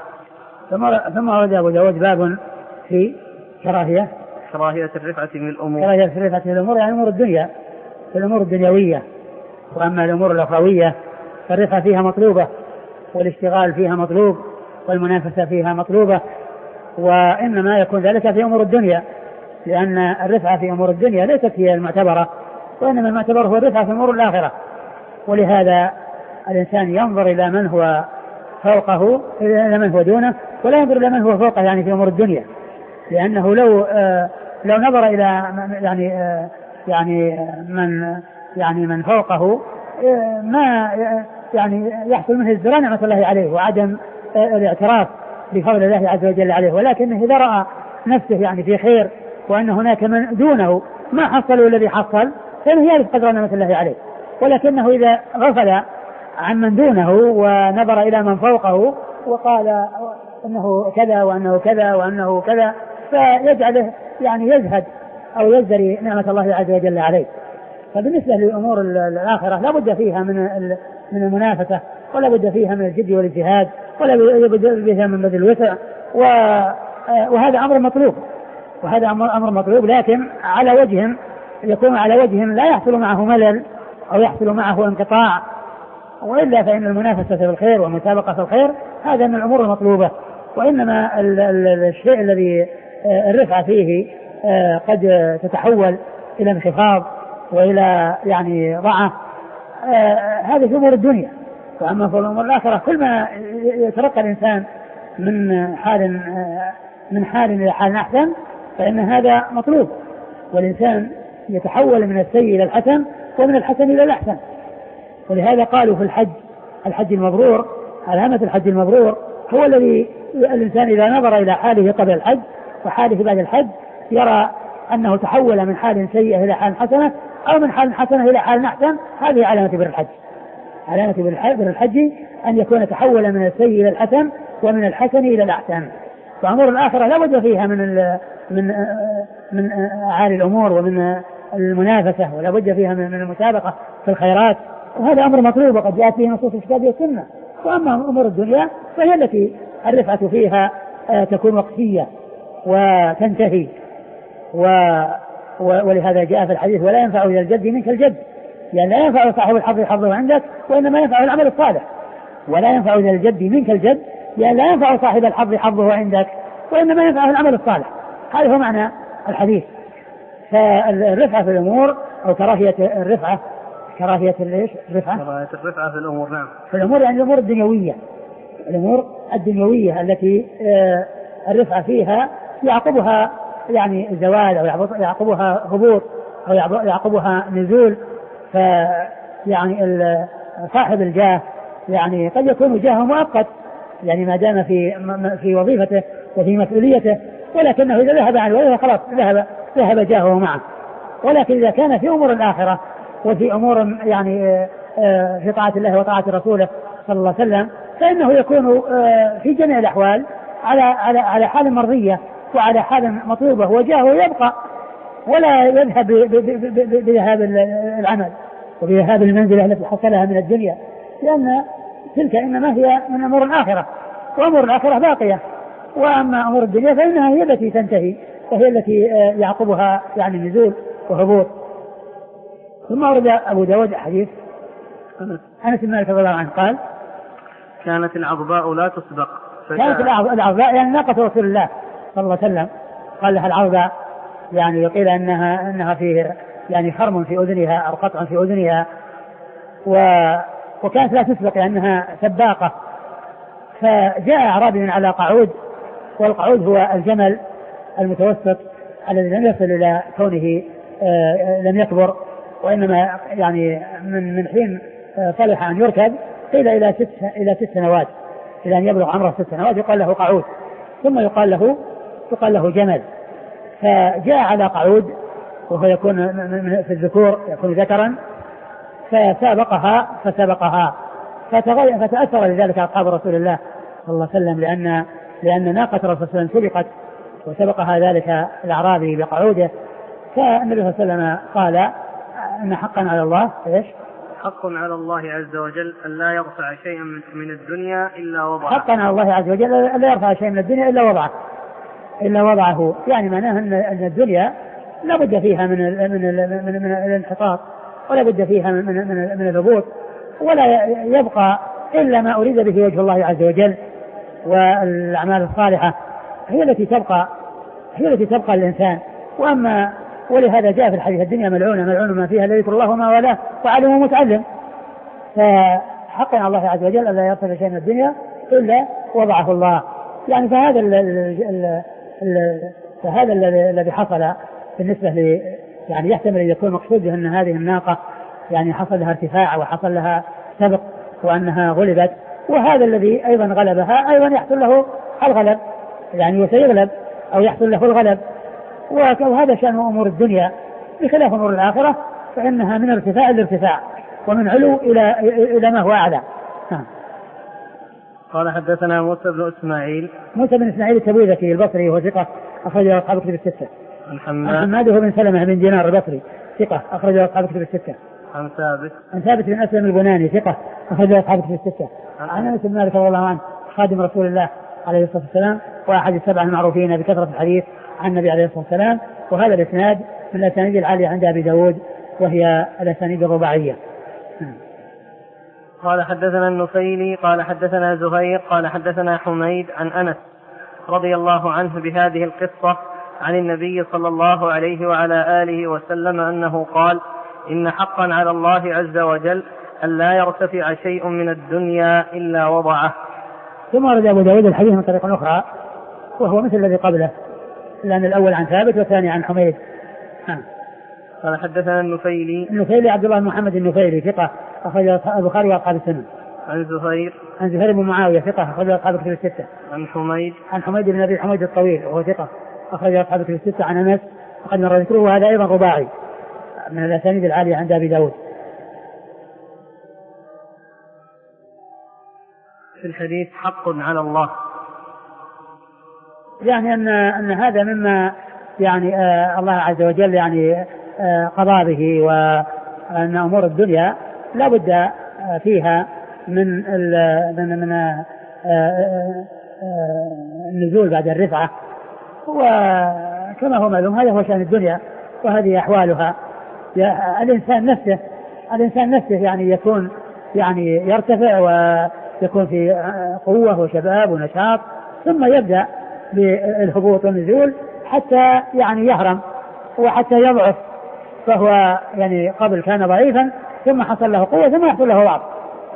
ثم ورد أبو داود باب في كراهية كراهية الرفعة من الأمور كراهية الرفعة من الأمور يعني أمور الدنيا، في الأمور الدنيوية. وأما الأمور الأخروية فالرفعة فيها مطلوبة، والاشتغال فيها مطلوب، والمنافسة فيها مطلوبة، وإنما يكون ذلك في أمور الدنيا، لأن الرفعة في أمور الدنيا ليست هي المعتبرة، وإنما المعتبر هو الرفعة في أمور الآخرة. ولهذا الإنسان ينظر إلى من هو فوقه، إلى من هو دونه، ولا ينظر إلى من هو فوقه يعني في أمور الدنيا، لأنه لو آه لو نظر إلى يعني آه يعني من يعني من فوقه آه ما يعني يحصل منه ازدراء نعمة الله عليه وعدم آه الاعتراف بفضل الله عز وجل عليه. ولكنه إذا رأى نفسه يعني في خير وأن هناك من دونه ما حصلوا الذي حصل فإنه يعرف قدر نعمة الله عليه. ولكنه إذا غفل عن من دونه ونظر إلى من فوقه وقال أنه كذا وأنه كذا وأنه كذا فيجعله يعني يزهد أو يزدري نعمة الله عز وجل عليه. فبالنسبة لأمور الآخرة لا بد فيها من من المنافسة، ولا بد فيها من الجد والاجتهاد، ولا بد فيها من بذل الوسع، وهذا أمر مطلوب وهذا أمر مطلوب لكن على وجه يكون على وجه لا يحصل معه ملل أو يحصل معه انقطاع، وإلا فإن المنافسة في الخير والمسابقة في الخير هذا من الأمور المطلوبة. وإنما الشيء الذي الرفعة فيه قد تتحول إلى انخفاض وإلى يعني ضعف، هذه في أمور الدنيا. وأما في الأمور الآخرة كل ما يترقى الإنسان من حال من حال إلى حال أحسن فإن هذا مطلوب، والإنسان يتحول من السيء إلى الحسن ومن الحسن إلى الأحسن. ولهذا قالوا في الحج الحج المبرور، علامة الحج المبرور هو الذي الإنسان إذا نظر إلى حاله قبل الحج وحاله بعد الحج يرى أنه تحول من حال سيئة إلى حال حسنة أو من حال حسنة إلى حال أحسن. هذه علامة بر الحج. علامة بر الحج أن يكون تحول من السيء إلى الحسن ومن الحسن إلى الأحسن. فأمور الآخرة لا بد فيها من من من أعالي الأمور ومن المنافسة، ولا بد فيها من المسابقة في الخيرات، وهذا أمر مطلوب وقد جاءت به نصوص الكتاب والسنة. وأما أمور الدنيا فهي التي الرفعة فيها تكون وقتية وتنتهي، ولهذا جاء في الحديث: ولا ينفع إلى الجد منك الجد، يعني لا ينفع صاحب الحظ حظه عندك وإنما ينفع العمل الصالح. ولا ينفع إلى الجد منك الجد، يعني لا ينفع صاحب الحظ حظه عندك وإنما ينفع العمل الصالح. هذا هو معنى الحديث. فالرفعة في الأمور أو كراهية الرفعة كراهية الإيش الرفعة كراهية الرفعة في الأمور نعم في الأمور يعني الأمور الدنيوية الأمور الدنيوية التي الرفعة فيها يعقبها يعني زوال أو يعقبها هبوط أو يعقبها نزول. فيعني صاحب الجاه يعني قد يكون جاهه مؤقت يعني ما دام في في وظيفته وفي مسؤوليته، ولكنه إذا ذهب عن الوظيفة خلاص ذهب ذهب جاهه معه. ولكن إذا كان في أمور الآخرة وفي أمور يعني في طاعة الله وطاعة رسوله صلى الله عليه وسلم فإنه يكون في جميع الأحوال على على على حال مرضية وعلى حال مطلوبة، وجاهه يبقى ولا يذهب بذهاب العمل وبذهاب المنزلة التي حصلها من الدنيا، لأن تلك إنما هي من أمور الآخرة، وأمور الآخرة باقية. وأما أمور الدنيا فإنها هي التي تنتهي وهي التي يعقبها يعني نزول وهبوط. ثم ورد أبو داود حديث أنس بن مالك رضي الله عنه قال: كانت العظباء لا تسبق. كانت العظباء يعني ناقة رسول الله صلى الله عليه وسلم، قال لها العظباء يعني يقيل أنها أنها فيه يعني خرم في أذنها أو قطع في أذنها، و وكانت لا تسبق لأنها سباقة. فجاء أعرابي على قعود، والقعود هو الجمل المتوسط الذي لم يصل إلى كونه لم يكبر، وإنما يعني من من حين صلح أن يركب قيل إلى ست إلى ست سنوات، إلى أن يبلغ عمره ست سنوات يقال له قعود، ثم يقال له يقال له جمل. فجاء على قعود وهو يكون في الذكور يكون ذكرا، فسابقها فسبقها فتغير فتأثر لذلك أصحاب رسول الله صلى الله عليه وسلم، لأن لأن ناقة رسول الله سبقت وسبقها ذلك الأعرابي بقعوده. فالنبي صلى الله عليه وسلم قال أن حقا على الله إيش؟ حق على الله عز وجل أن لا يرفع شيئا من الدنيا إلا وضعه. حقا على الله عز وجل أن لا يرفع شيئا من الدنيا إلا وضعه إلا وضعه يعني معناه أن الدنيا لا بد فيها من ال من ال من, من الانحطاط ولا بد فيها من من, من, من الهبوط ولا يبقى إلا ما أريد به وجه الله عز وجل. والأعمال الصالحة هي التي تبقى هي التي تبقى الإنسان. وأما ولهذا جاء في الحديث الدنيا ملعونة ملعون ما فيها لا يذكر الله وما والاه وعلم ومتعلم. فحقا على الله عز وجل ألا يصل شيء من الدنيا إلا وضعه الله. يعني فهذا ال ال ال فهذا الذي حصل بالنسبة ل يعني يحتمل أن يكون مقصود أن هذه الناقة يعني حصل لها ارتفاع وحصل لها سبق وأنها غلبت وهذا الذي أيضا غلبها أيضا يحصل له الغلب يعني وسيغلب أو يحصل له الغلب. وهذا شأن أمور الدنيا بخلاف أمور الآخرة فإنها من ارتفاع الارتفاع ومن علو إلى إلى ما هو أعلى. قال حدثنا موسى بن إسماعيل موسى بن إسماعيل التبوذكي البصري وهو ثقة أخرجه أصحاب الكتب الستة. عن حماد حماد بن سلمة بن دينار البصري ثقة أخرجه أصحاب الكتب الستة. عن ثابت عن ثابت بن أسلم البناني ثقة أخرجه أصحاب الكتب الستة. عن أنس بن مالك رضي الله عنه خادم رسول الله عليه الصلاة والسلام وأحد السبعة المعروفين بكثرة الحديث عن النبي عليه الصلاة والسلام. وهذا الإسناد من الأسانيد العالية عند أبي داود وهي الأسانيد الرباعية. قال حدثنا النفيلي قال حدثنا زهير قال حدثنا حميد عن أنس رضي الله عنه بهذه القصة عن النبي صلى الله عليه وعلى آله وسلم أنه قال إن حقا على الله عز وجل أن لا يرتفع شيء من الدنيا إلا وضعه. ثم ورد أبو داود الحديث من طريق أخرى وهو مثل الذي قبله لأن الأول عن ثابت والثاني عن حميد. قال حدثنا النفيلي النفيلي عبد الله بن محمد النفيلي ثقة أخرج البخاري وأصحاب السنن. عن زهير عن زهير بن معاوية ثقة أخرج أصحاب الكتب الستة. عن حميد عن حميد بن أبي حميد الطويل وهو ثقة أخرج أصحاب الكتب الستة. عن أنس وقد مر ذكره وهذا أيضا رباعي من الأسانيد العالية عند أبي داود. في الحديث حق على الله يعني أن أن هذا مما يعني آه الله عز وجل يعني آه قضى به وأن أمور الدنيا لا بد فيها من من من آه آه النزول بعد الرفعة. وكما هو معلوم هذا هو شأن الدنيا وهذه أحوالها. الإنسان نفسه الإنسان نفسه يعني يكون يعني يرتفع ويكون في قوة وشباب ونشاط ثم يبدأ بالهبوط والنزول حتى يعني يهرم وحتى يضعف. فهو يعني قبل كان ضعيفا ثم حصل له قوة ثم يحصل له ضعف.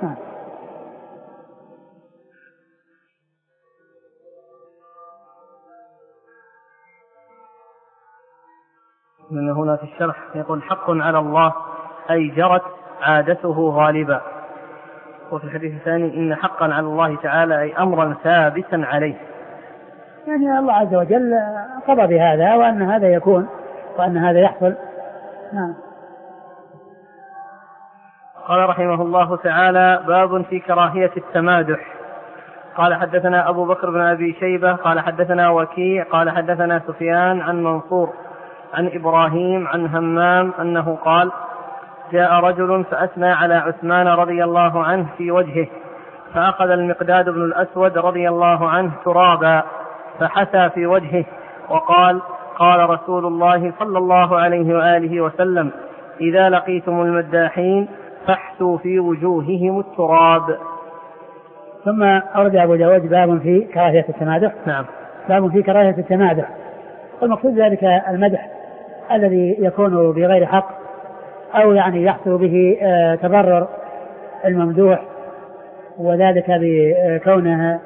من هنا في الشرح يقول حق على الله أي جرت عادته غالبا. وفي الحديث الثاني إن حقا على الله تعالى أي أمرا ثابتا عليه يعني الله عز وجل قضى بهذا وأن هذا يكون وأن هذا يحصل. نعم. قال رحمه الله تعالى باب في كراهية التمادح. قال حدثنا أبو بكر بن أبي شيبة قال حدثنا وكيع قال حدثنا سفيان عن منصور عن إبراهيم عن همام أنه قال جاء رجل فأثنى على عثمان رضي الله عنه في وجهه فأخذ المقداد بن الأسود رضي الله عنه ترابا فحثى في وجهه وقال قال رسول الله صلى الله عليه وآله وسلم إذا لقيتم المداحين فاحثوا في وجوههم التراب. ثم أورد أبو داود باب في كراهية التمادح. نعم. باب في كراهية التمادح والمقصود ذلك المدح الذي يكون بغير حق أو يعني يحصل به تضرر الممدوح وذلك بكونه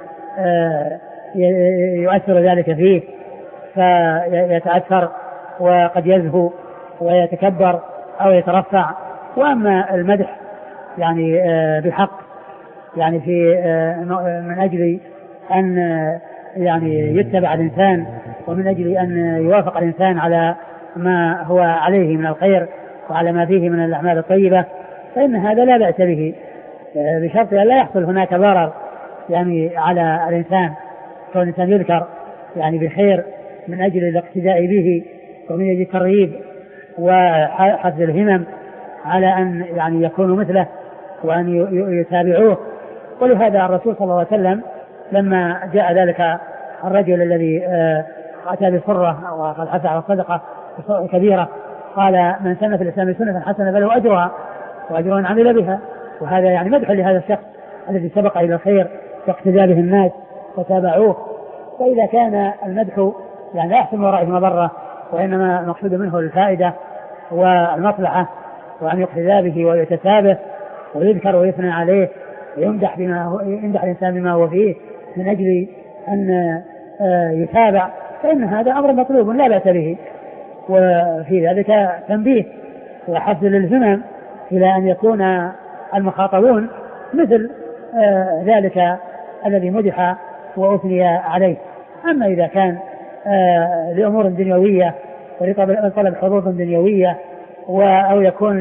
يؤثر ذلك فيه فيتأثر وقد يزهو ويتكبر أو يترفع. وأما المدح يعني بحق يعني في من أجل أن يعني يتبع الإنسان ومن أجل أن يوافق الإنسان على ما هو عليه من الخير وعلى ما فيه من الأعمال الطيبة فإن هذا لا بأس به بشرط أن لا يحصل هناك ضرر يعني على الإنسان كون الإنسان يذكر يعني بخير من أجل الاقتداء به ومن أجل الترغيب وحفظ الهمم على أن يعني يكونوا مثله وأن يتابعوه. ولهذا الرسول صلى الله عليه وسلم لما جاء ذلك الرجل الذي أتى بصرة وقد حث على الصدقة كبيرة قال من سن في الإسلام سنة حسنة فله أجرها وأجر من عمل بها. وهذا يعني مدح لهذا الشخص الذي سبق إلى الخير واقتدى به الناس وتابعوه. فإذا كان المدح يعني لا يحصل ورائه مضرة وإنما المقصود منه الفائدة والمصلحة وأن يقتدى به ويتسابه ويذكر ويثنى عليه ويمدح بما هو يمدح الإنسان بما هو فيه من أجل أن يتابع، فإن هذا أمر مطلوب لا بأس به. وفي ذلك تنبيه وحث للهمم إلى أن يكون المخاطبون مثل ذلك الذي مدح وأثني عليه. أما إذا كان لأمور دنيوية ولطلب حظوظ دنيوية أو يكون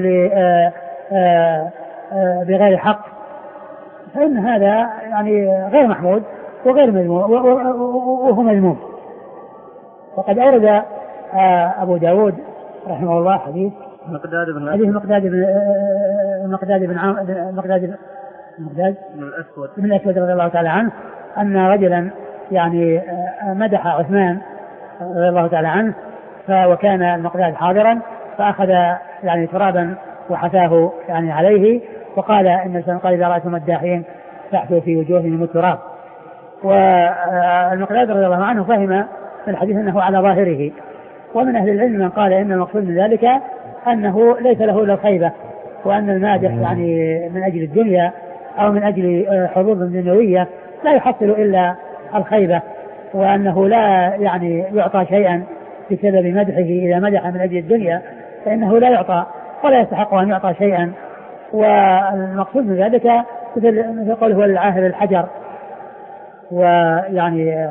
بغير حق فإن هذا يعني غير محمود وغير مذموم وهو مذموم. وقد أورد أبو داود رحمه الله حديث مقداد بن حديث مقداد بن مقداد بن مقداد مقداد بن الأسود بن الأسود رضي الله تعالى عنه أن رجلا يعني مدح عثمان رضي الله تعالى عنه وكان المقداد حاضرا فأخذ يعني ترابا وحثاه يعني عليه وقال إن الإنسان قال إذا رأيتم مداحين فاحثوا في وجوههم التراب. والمقداد رضي الله عنه فهم من الحديث أنه على ظاهره. ومن أهل العلم من قال إن المقصود من ذلك أنه ليس له إلا الخيبة وأن المادح يعني من أجل الدنيا أو من أجل حظوظ دنيوية لا يحصل إلا الخيبة وأنه لا يعني يعطى شيئا بسبب مدحه. إذا مدح من أجل الدنيا فإنه لا يعطى ولا يستحق أن يعطى شيئا. والمقصود من ذلك مثل قوله هو العاهر الحجر. ويعني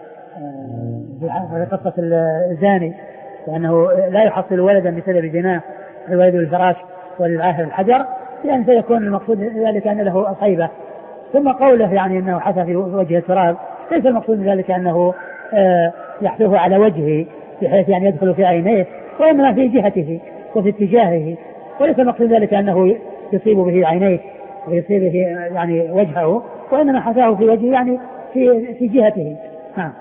في قصة الزاني وأنه لا يحصل ولدا بسبب زنا الولد الفراش والعاهر الحجر لأن سيكون المقصود ذلك أن له الخيبة. ثم قوله يعني أنه حث في وجه التراب ليس المقصود ذلك أنه يحثه على وجهه بحيث يعني يدخل في عينيه وإنما في جهته وفي اتجاهه وليس المقصود ذلك أنه يصيب به عينيه ويصيب به يعني وجهه وإنما حثاه في وجهه يعني في في جهته. نعم.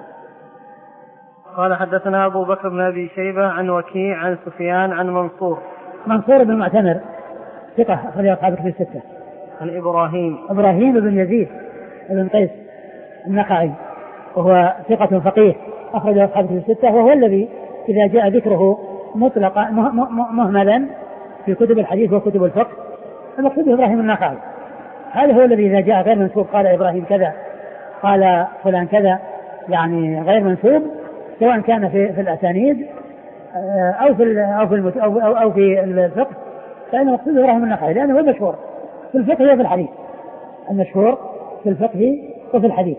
قال حدثنا أبو بكر بن أبي شيبة عن وكيع عن سفيان عن منصور منصور بن معتمر ثقة أخرج أصحاب الكتب الستة. عن إبراهيم إبراهيم بن يزيد بن قيس النخعي وهو ثقة فقيه أخرج أصحاب الكتب الستة وهو الذي إذا جاء ذكره مطلقا مهملا في كتب الحديث وكتب الفقه المقصود إبراهيم النخعي. هذا هو الذي إذا جاء غير منسوب قال إبراهيم كذا قال فلان كذا يعني غير منسوب سواء كان في في الأسانيد أو في أو في أو, أو, أو في الفقه فإن المقصود إبراهيم النخعي لأنه هو المشهور في الفقه وفي الحديث المشهور في الفقه وفي الحديث.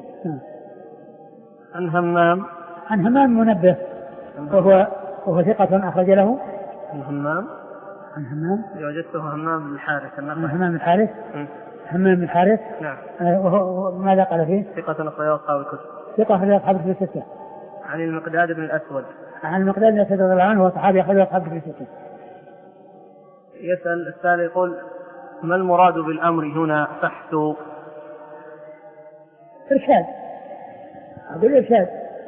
عن همام عن همام منبه وهو وهو ثقة أخرج له. عن همام عن همام وجدته همام بن الحارث همام بن الحارث همام بن الحارث نعم. وهو ماذا قال فيه؟ ثقة أخرج أصحاب الكتب ثقة أخرج أصحاب الكتب الستة. عن المقداد بن الأسود عن المقداد بن الأسود رضي الله عنه وصحابي أخرج أصحاب الكتب الستة. يسأل السائل يقول ما المراد بالأمر هنا فحث؟ إرشاد أقول إرشاد.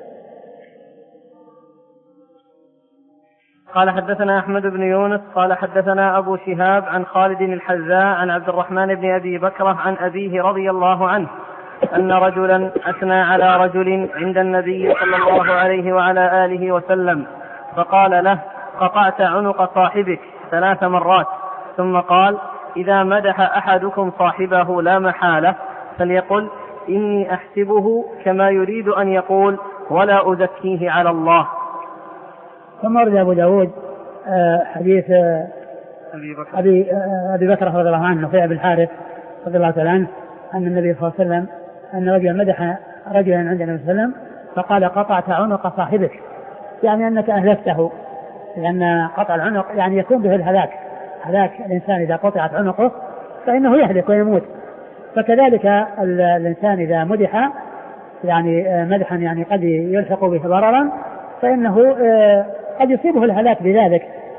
قال حدثنا أحمد بن يونس قال حدثنا أبو شهاب عن خالد الحذاء عن عبد الرحمن بن أبي بكرة عن أبيه رضي الله عنه أن رجلا أثنى على رجل عند النبي صلى الله عليه وعلى آله وسلم فقال له قطعت عنق صاحبك ثلاث مرات ثم قال إذا مدح أحدكم صاحبه لا محالة فليقل إني أحسبه كما يريد أن يقول ولا أزكيه على الله. ثم ورد أبو داود حديث أبي بكر أبي, أبي بكر رضي الله عنه نفيع بن الحارث رضي الله تعالى عنه أن النبي صلى الله عليه وسلم أن رجلا مدح رجلا عند النبي صلى الله عليه وسلم فقال قطعت عنق صاحبك يعني أنك أهلكته لأن قطع العنق يعني يكون به الهلاك هلاك الإنسان إذا قطعت عنقه فإنه يهلك ويموت. فكذلك الإنسان إذا مدح يعني مدحا يعني قد يلحق به ضررا فإنه قد يصيبه الهلاك بذلك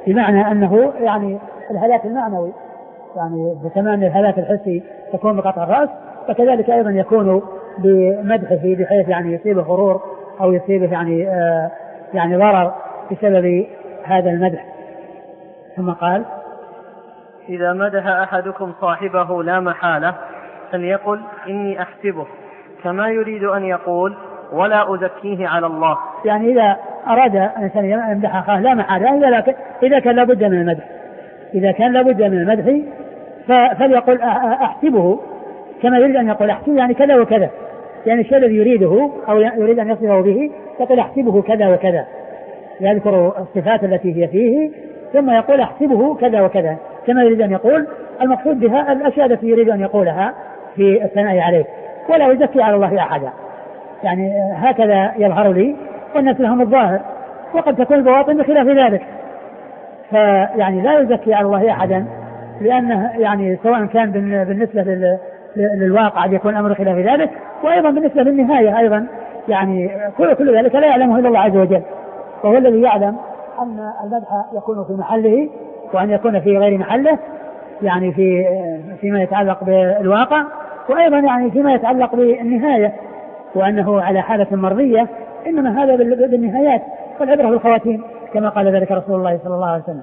بمعنى أنه يعني الهلاك المعنوي، يعني بكمان الهلاك الحسي تكون بقطع الرأس، فكذلك أيضا يكون بمدحه بحيث يعني يصيبه غرور أو يصيبه يعني آه يعني ضرر بسبب هذا المدح. ثم قال: إذا مدح أحدكم صاحبه لا محالة فليقل إني أحسبه، كما يريد أن يقول ولا أزكيه على الله. يعني إذا أراد أن يمدح أخاه لا محالة، إذا كان لابد من المدح إذا كان لابد من المدح فليقل أحسبه، كما يريد أن يقول أحسبه يعني كذا وكذا، يعني الشيء الذي يريده أو يريد أن يصفه به يقول أحسبه كذا وكذا، يذكر الصفات التي هي فيه ثم يقول أحسبه كذا وكذا، كما يريد أن يقول. المقصود بها الأشياء التي يريد أن يقولها في الثناء عليه، ولا يزكي على الله أحدا. يعني هكذا يظهر لي، والناس لهم الظاهر، وقد تكون البواطن بخلاف ذلك. فيعني لا يزكي على الله أحدا، لأنه يعني سواء كان بالنسبة للواقع يكون أمر خلاف ذلك، وأيضا بالنسبة للنهاية أيضا يعني كل, كل ذلك لا يعلمه إلا الله عز وجل، وهو الذي يعلم أن المدح يكون في محله وأن يكون في غير محله، يعني في فيما يتعلق بالواقع، وأيضا يعني فيما يتعلق بالنهاية، وأنه على حالة مرضية، إنما هذا بالنهايات والعبرة بالخواتيم، كما قال ذلك رسول الله صلى الله عليه وسلم.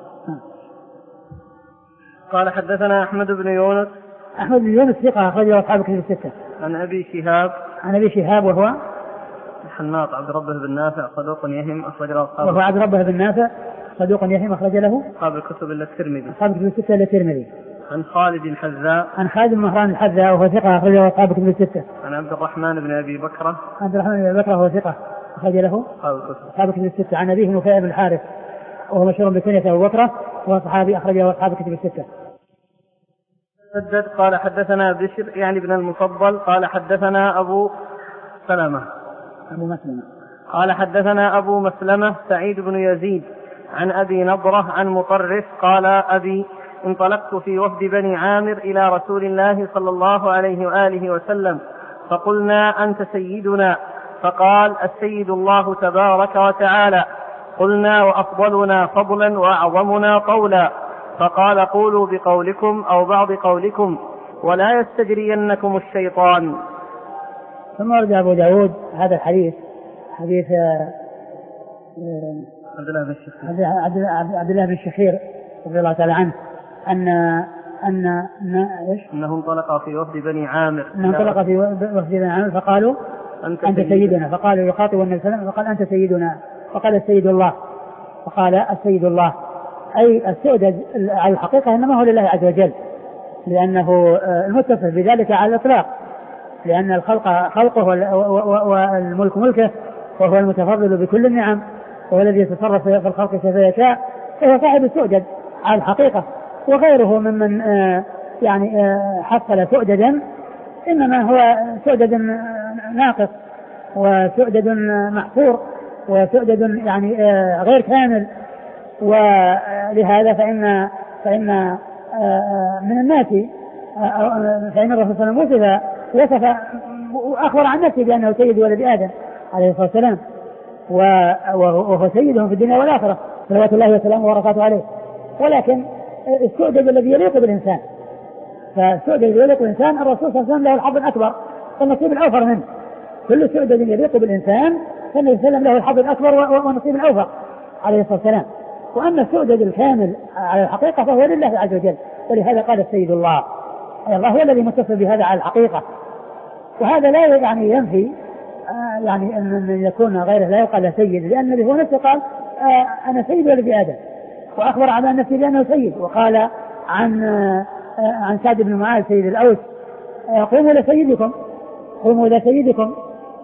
قال: حدثنا أحمد بن يونس. أحمد بن يونس ثقة أخرجه أصحاب الكتب الستة. عن أبي شهاب. عن أبي شهاب وهو الحناط عبد ربه بن نافع صدوق يهم أخرج له أصحاب. وهو عبد ربه بن نافع صدوق يهم أخرج له أصحاب الكتب إلا الترمذي. أصحاب الكتب الستة إلا الترمذي. عن خالد الحذاء. عن خالد بن مهران الحذاء وهو ثقة أخرج له أصحاب الكتب الستة. عن عبد الرحمن بن أبي بكرة. عبد الرحمن بن أبي بكرة وهو ثقة أخرج له أصحاب الكتب الستة. عن أبيه نفيع بن الحارث وهو مشهور بكنية أبو بكرة وهو صحابي أخرج له أصحاب الكتب الستة. سدد قال: حدثنا بشر يعني ابن المفضل قال: حدثنا أبو سلمة أبو مسلمة قال: حدثنا أبو مسلمة سعيد بن يزيد عن أبي نضرة عن مطرف قال: أبي انطلقت في وفد بني عامر إلى رسول الله صلى الله عليه وآله وسلم، فقلنا: أنت سيدنا؟ فقال: السيد الله تبارك وتعالى. قلنا: وأفضلنا فضلا وأعظمنا طولا؟ فقال: قولوا بقولكم أو بعض قولكم، ولا يستجرينكم الشيطان. ثم ورد أبو داود هذا الحديث، حديث عبد الله بن الشخير عبد الله بن الشخير رضي الله تعالى عنه أن أن إيش؟ أنه انطلق في وفد بني عامر أنه انطلق في وفد بني عامر فقالوا: أنت, أنت سيدنا. فقالوا يخاطب النبي صلى الله عليه وسلم فقال: أنت سيدنا. فقال: السيد الله. فقال: السيد الله أي السؤدد على الحقيقة إنما هو لله عز وجل، لأنه المتصف بذلك على الإطلاق، لأن الخلق خلقه والملك ملكه، وهو المتفضل بكل النعم، وهو الذي يتصرف في الخلق كيف يشاء، فهو صاحب السؤدد على الحقيقة. وغيره ممن يعني حصل سؤددا إنما هو سؤدد ناقص وسؤدد محصور وسؤدد يعني غير كامل. ولهذا فإن فإن من الناس فإن الرسول صلى الله عليه وسلم وصف وأخبر عن نفسه بأنه سيد ولد آدم عليه الصلاة والسلام، وهو سيدهم في الدنيا والآخرة صلوات الله وسلامه وبركاته عليه. ولكن السؤدد الذي يليق بالإنسان، فالسؤدد الذي يليق بالإنسان الرسول صلى الله عليه وسلم له الحظ الأكبر والنصيب الأوفر منه. كل سؤدد يليق بالإنسان فالنبي صلى الله عليه وسلم له الحظ الأكبر والنصيب الأوفر عليه الصلاة والسلام. وأما السؤدد الكامل على الحقيقة فهو لله عز وجل، ولهذا قال: السيد الله. أي الله هو الذي متصل بهذا على الحقيقة. وهذا لا يعني ينفي آه يعني أن يكون غيره لا يقال سيد، لأن النبي هو نفسه قال: آه أنا سيد ولد آدم، وأخبر عن نفسه بأنه سيد. وقال عن آه عن سعد بن معاذ سيد الأوس: آه قوموا لسيدكم قوموا لسيدكم.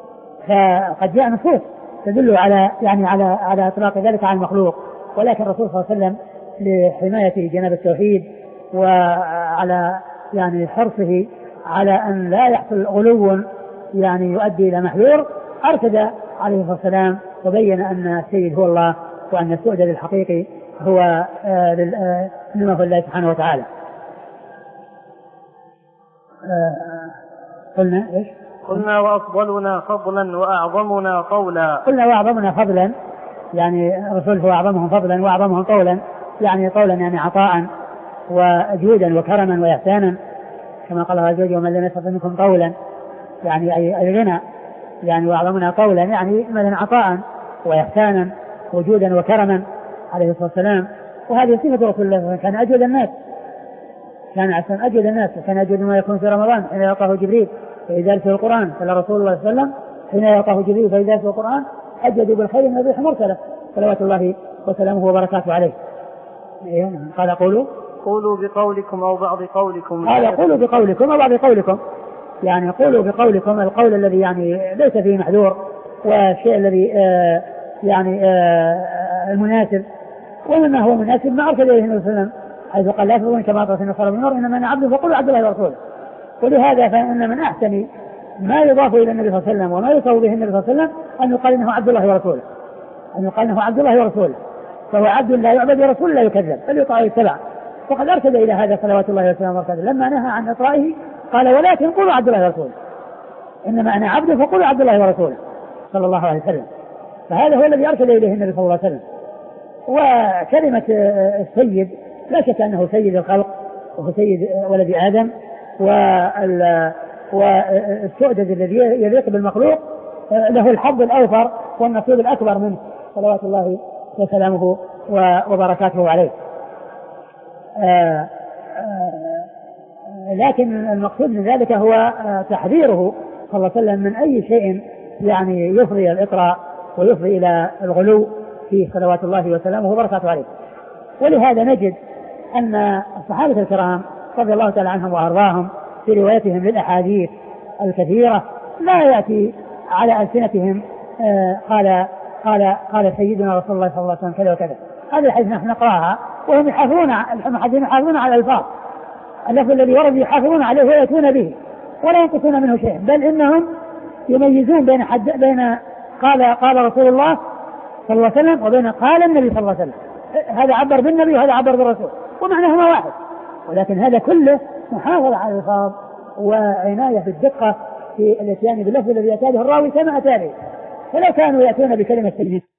فقد جاء نصوص تدل على يعني على على إطلاق ذلك على المخلوق، ولكن الرسول صلى الله عليه وسلم لحماية جناب التوحيد وعلى يعني حرصه على أن لا يحصل غلو يعني يؤدي إلى محذور أرشد عليه الصلاة والسلام وبين أن السيد هو الله، وأن السؤدد الحقيقي هو إنما هو الله سبحانه وتعالى. قلنا إيش؟ قلنا: وأفضلنا فضلا وأعظمنا طولا. قلنا: وأعظمنا فضلا يعني الرسول هو أعظمهم فضلا وأعظمهم طولا، يعني طولا يعني عطاء وجودا وكرما وإحسانا، كما قال الله عز وجل ومن لم يستطع منكم طولا يعني أي غنى، يعني وأعظمنا طولا يعني مثلا عطاء وإحسانا وجودا وكرما عليه الصلاة والسلام. وهذه صفة رسول الله، كان أجود الناس، كان أحسن أجود الناس، وكان أجود ما يكون في رمضان حين يلقاه جبريل فإذا في القرآن. قال رسول الله صلى الله عليه وسلم حين يلقاه جبريل فإذا في القرآن أجود بالخير من الريح المرسلة صلوات الله وسلامه وبركاته عليه. قال قولوا قولوا بقولكم أو بعض قولكم. قال قولوا بقولكم أو بعض قولكم، يعني قولوا بقولكم القول الذي يعني ليس فيه محذور، والشيء الذي آه يعني آه المناسب، ومما هو مناسب ما أرسل إليه النبي صلى الله عليه وسلم حيث قال لا تظن كما أطرت النصارى بالنار إنما أنا عبد فقولوا عبد الله ورسوله. ولهذا فإن من أحسن ما يضاف إلى النبي صلى الله عليه وسلم وما يصف به النبي صلى الله عليه وسلم أن يقال إنه عبد الله ورسوله، أن يقال إنه عبد الله ورسوله، فهو عبد لا يعبد ورسول لا يكذب بل يطاع ويتبع. فقد أرشد إلى هذا صلوات الله وسلامه وبركاته لما نهى عن إطرائه قال ولكن قولوا عبد الله ورسوله، إنما أنا عبد فقولوا عبد الله ورسوله صلى الله عليه وسلم. فهذا هو الذي أرشد إليه النبي صلى الله عليه وسلم. وكلمة السيد لا شك أنه سيد الخلق وهو سيد ولد آدم، والسؤدد الذي يليق بالمخلوق له الحظ الأوفر والنصيب الأكبر منه صلوات الله وسلامه وبركاته عليه. آآ آآ لكن المقصود من ذلك هو تحذيره صلى الله عليه وسلم من أي شيء يعني يفضي الإطراء ويفضي إلى الغلو فيه صلوات الله وسلامه وبركاته عليه. ولهذا نجد أن الصحابة الكرام رضي الله تعالى عنهم وأرضاهم في روايتهم للأحاديث الكثيرة لا يأتي على ألسنتهم قال قال قال سيدنا رسول الله صلى الله عليه وسلم كذا وكذا. هذه الحديث نحن نقراها وهم يحافظون المحدثين يحافظون على الألفاظ، اللفظ الذي ورد يحافظون عليه ويأتون به ولا ينقصون منه شيء، بل إنهم يميزون بين حد بين قال قال رسول الله صلى الله عليه وسلم وبين قال النبي صلى الله عليه وسلم. هذا عبر بالنبي وهذا عبر بالرسول ومعناهما واحد، ولكن هذا كله محافظة على الألفاظ وعناية بالدقة في الاتيان باللفظ الذي يأتي به الراوي كما أتى به. فلو كانوا يأتون بكلمة سيد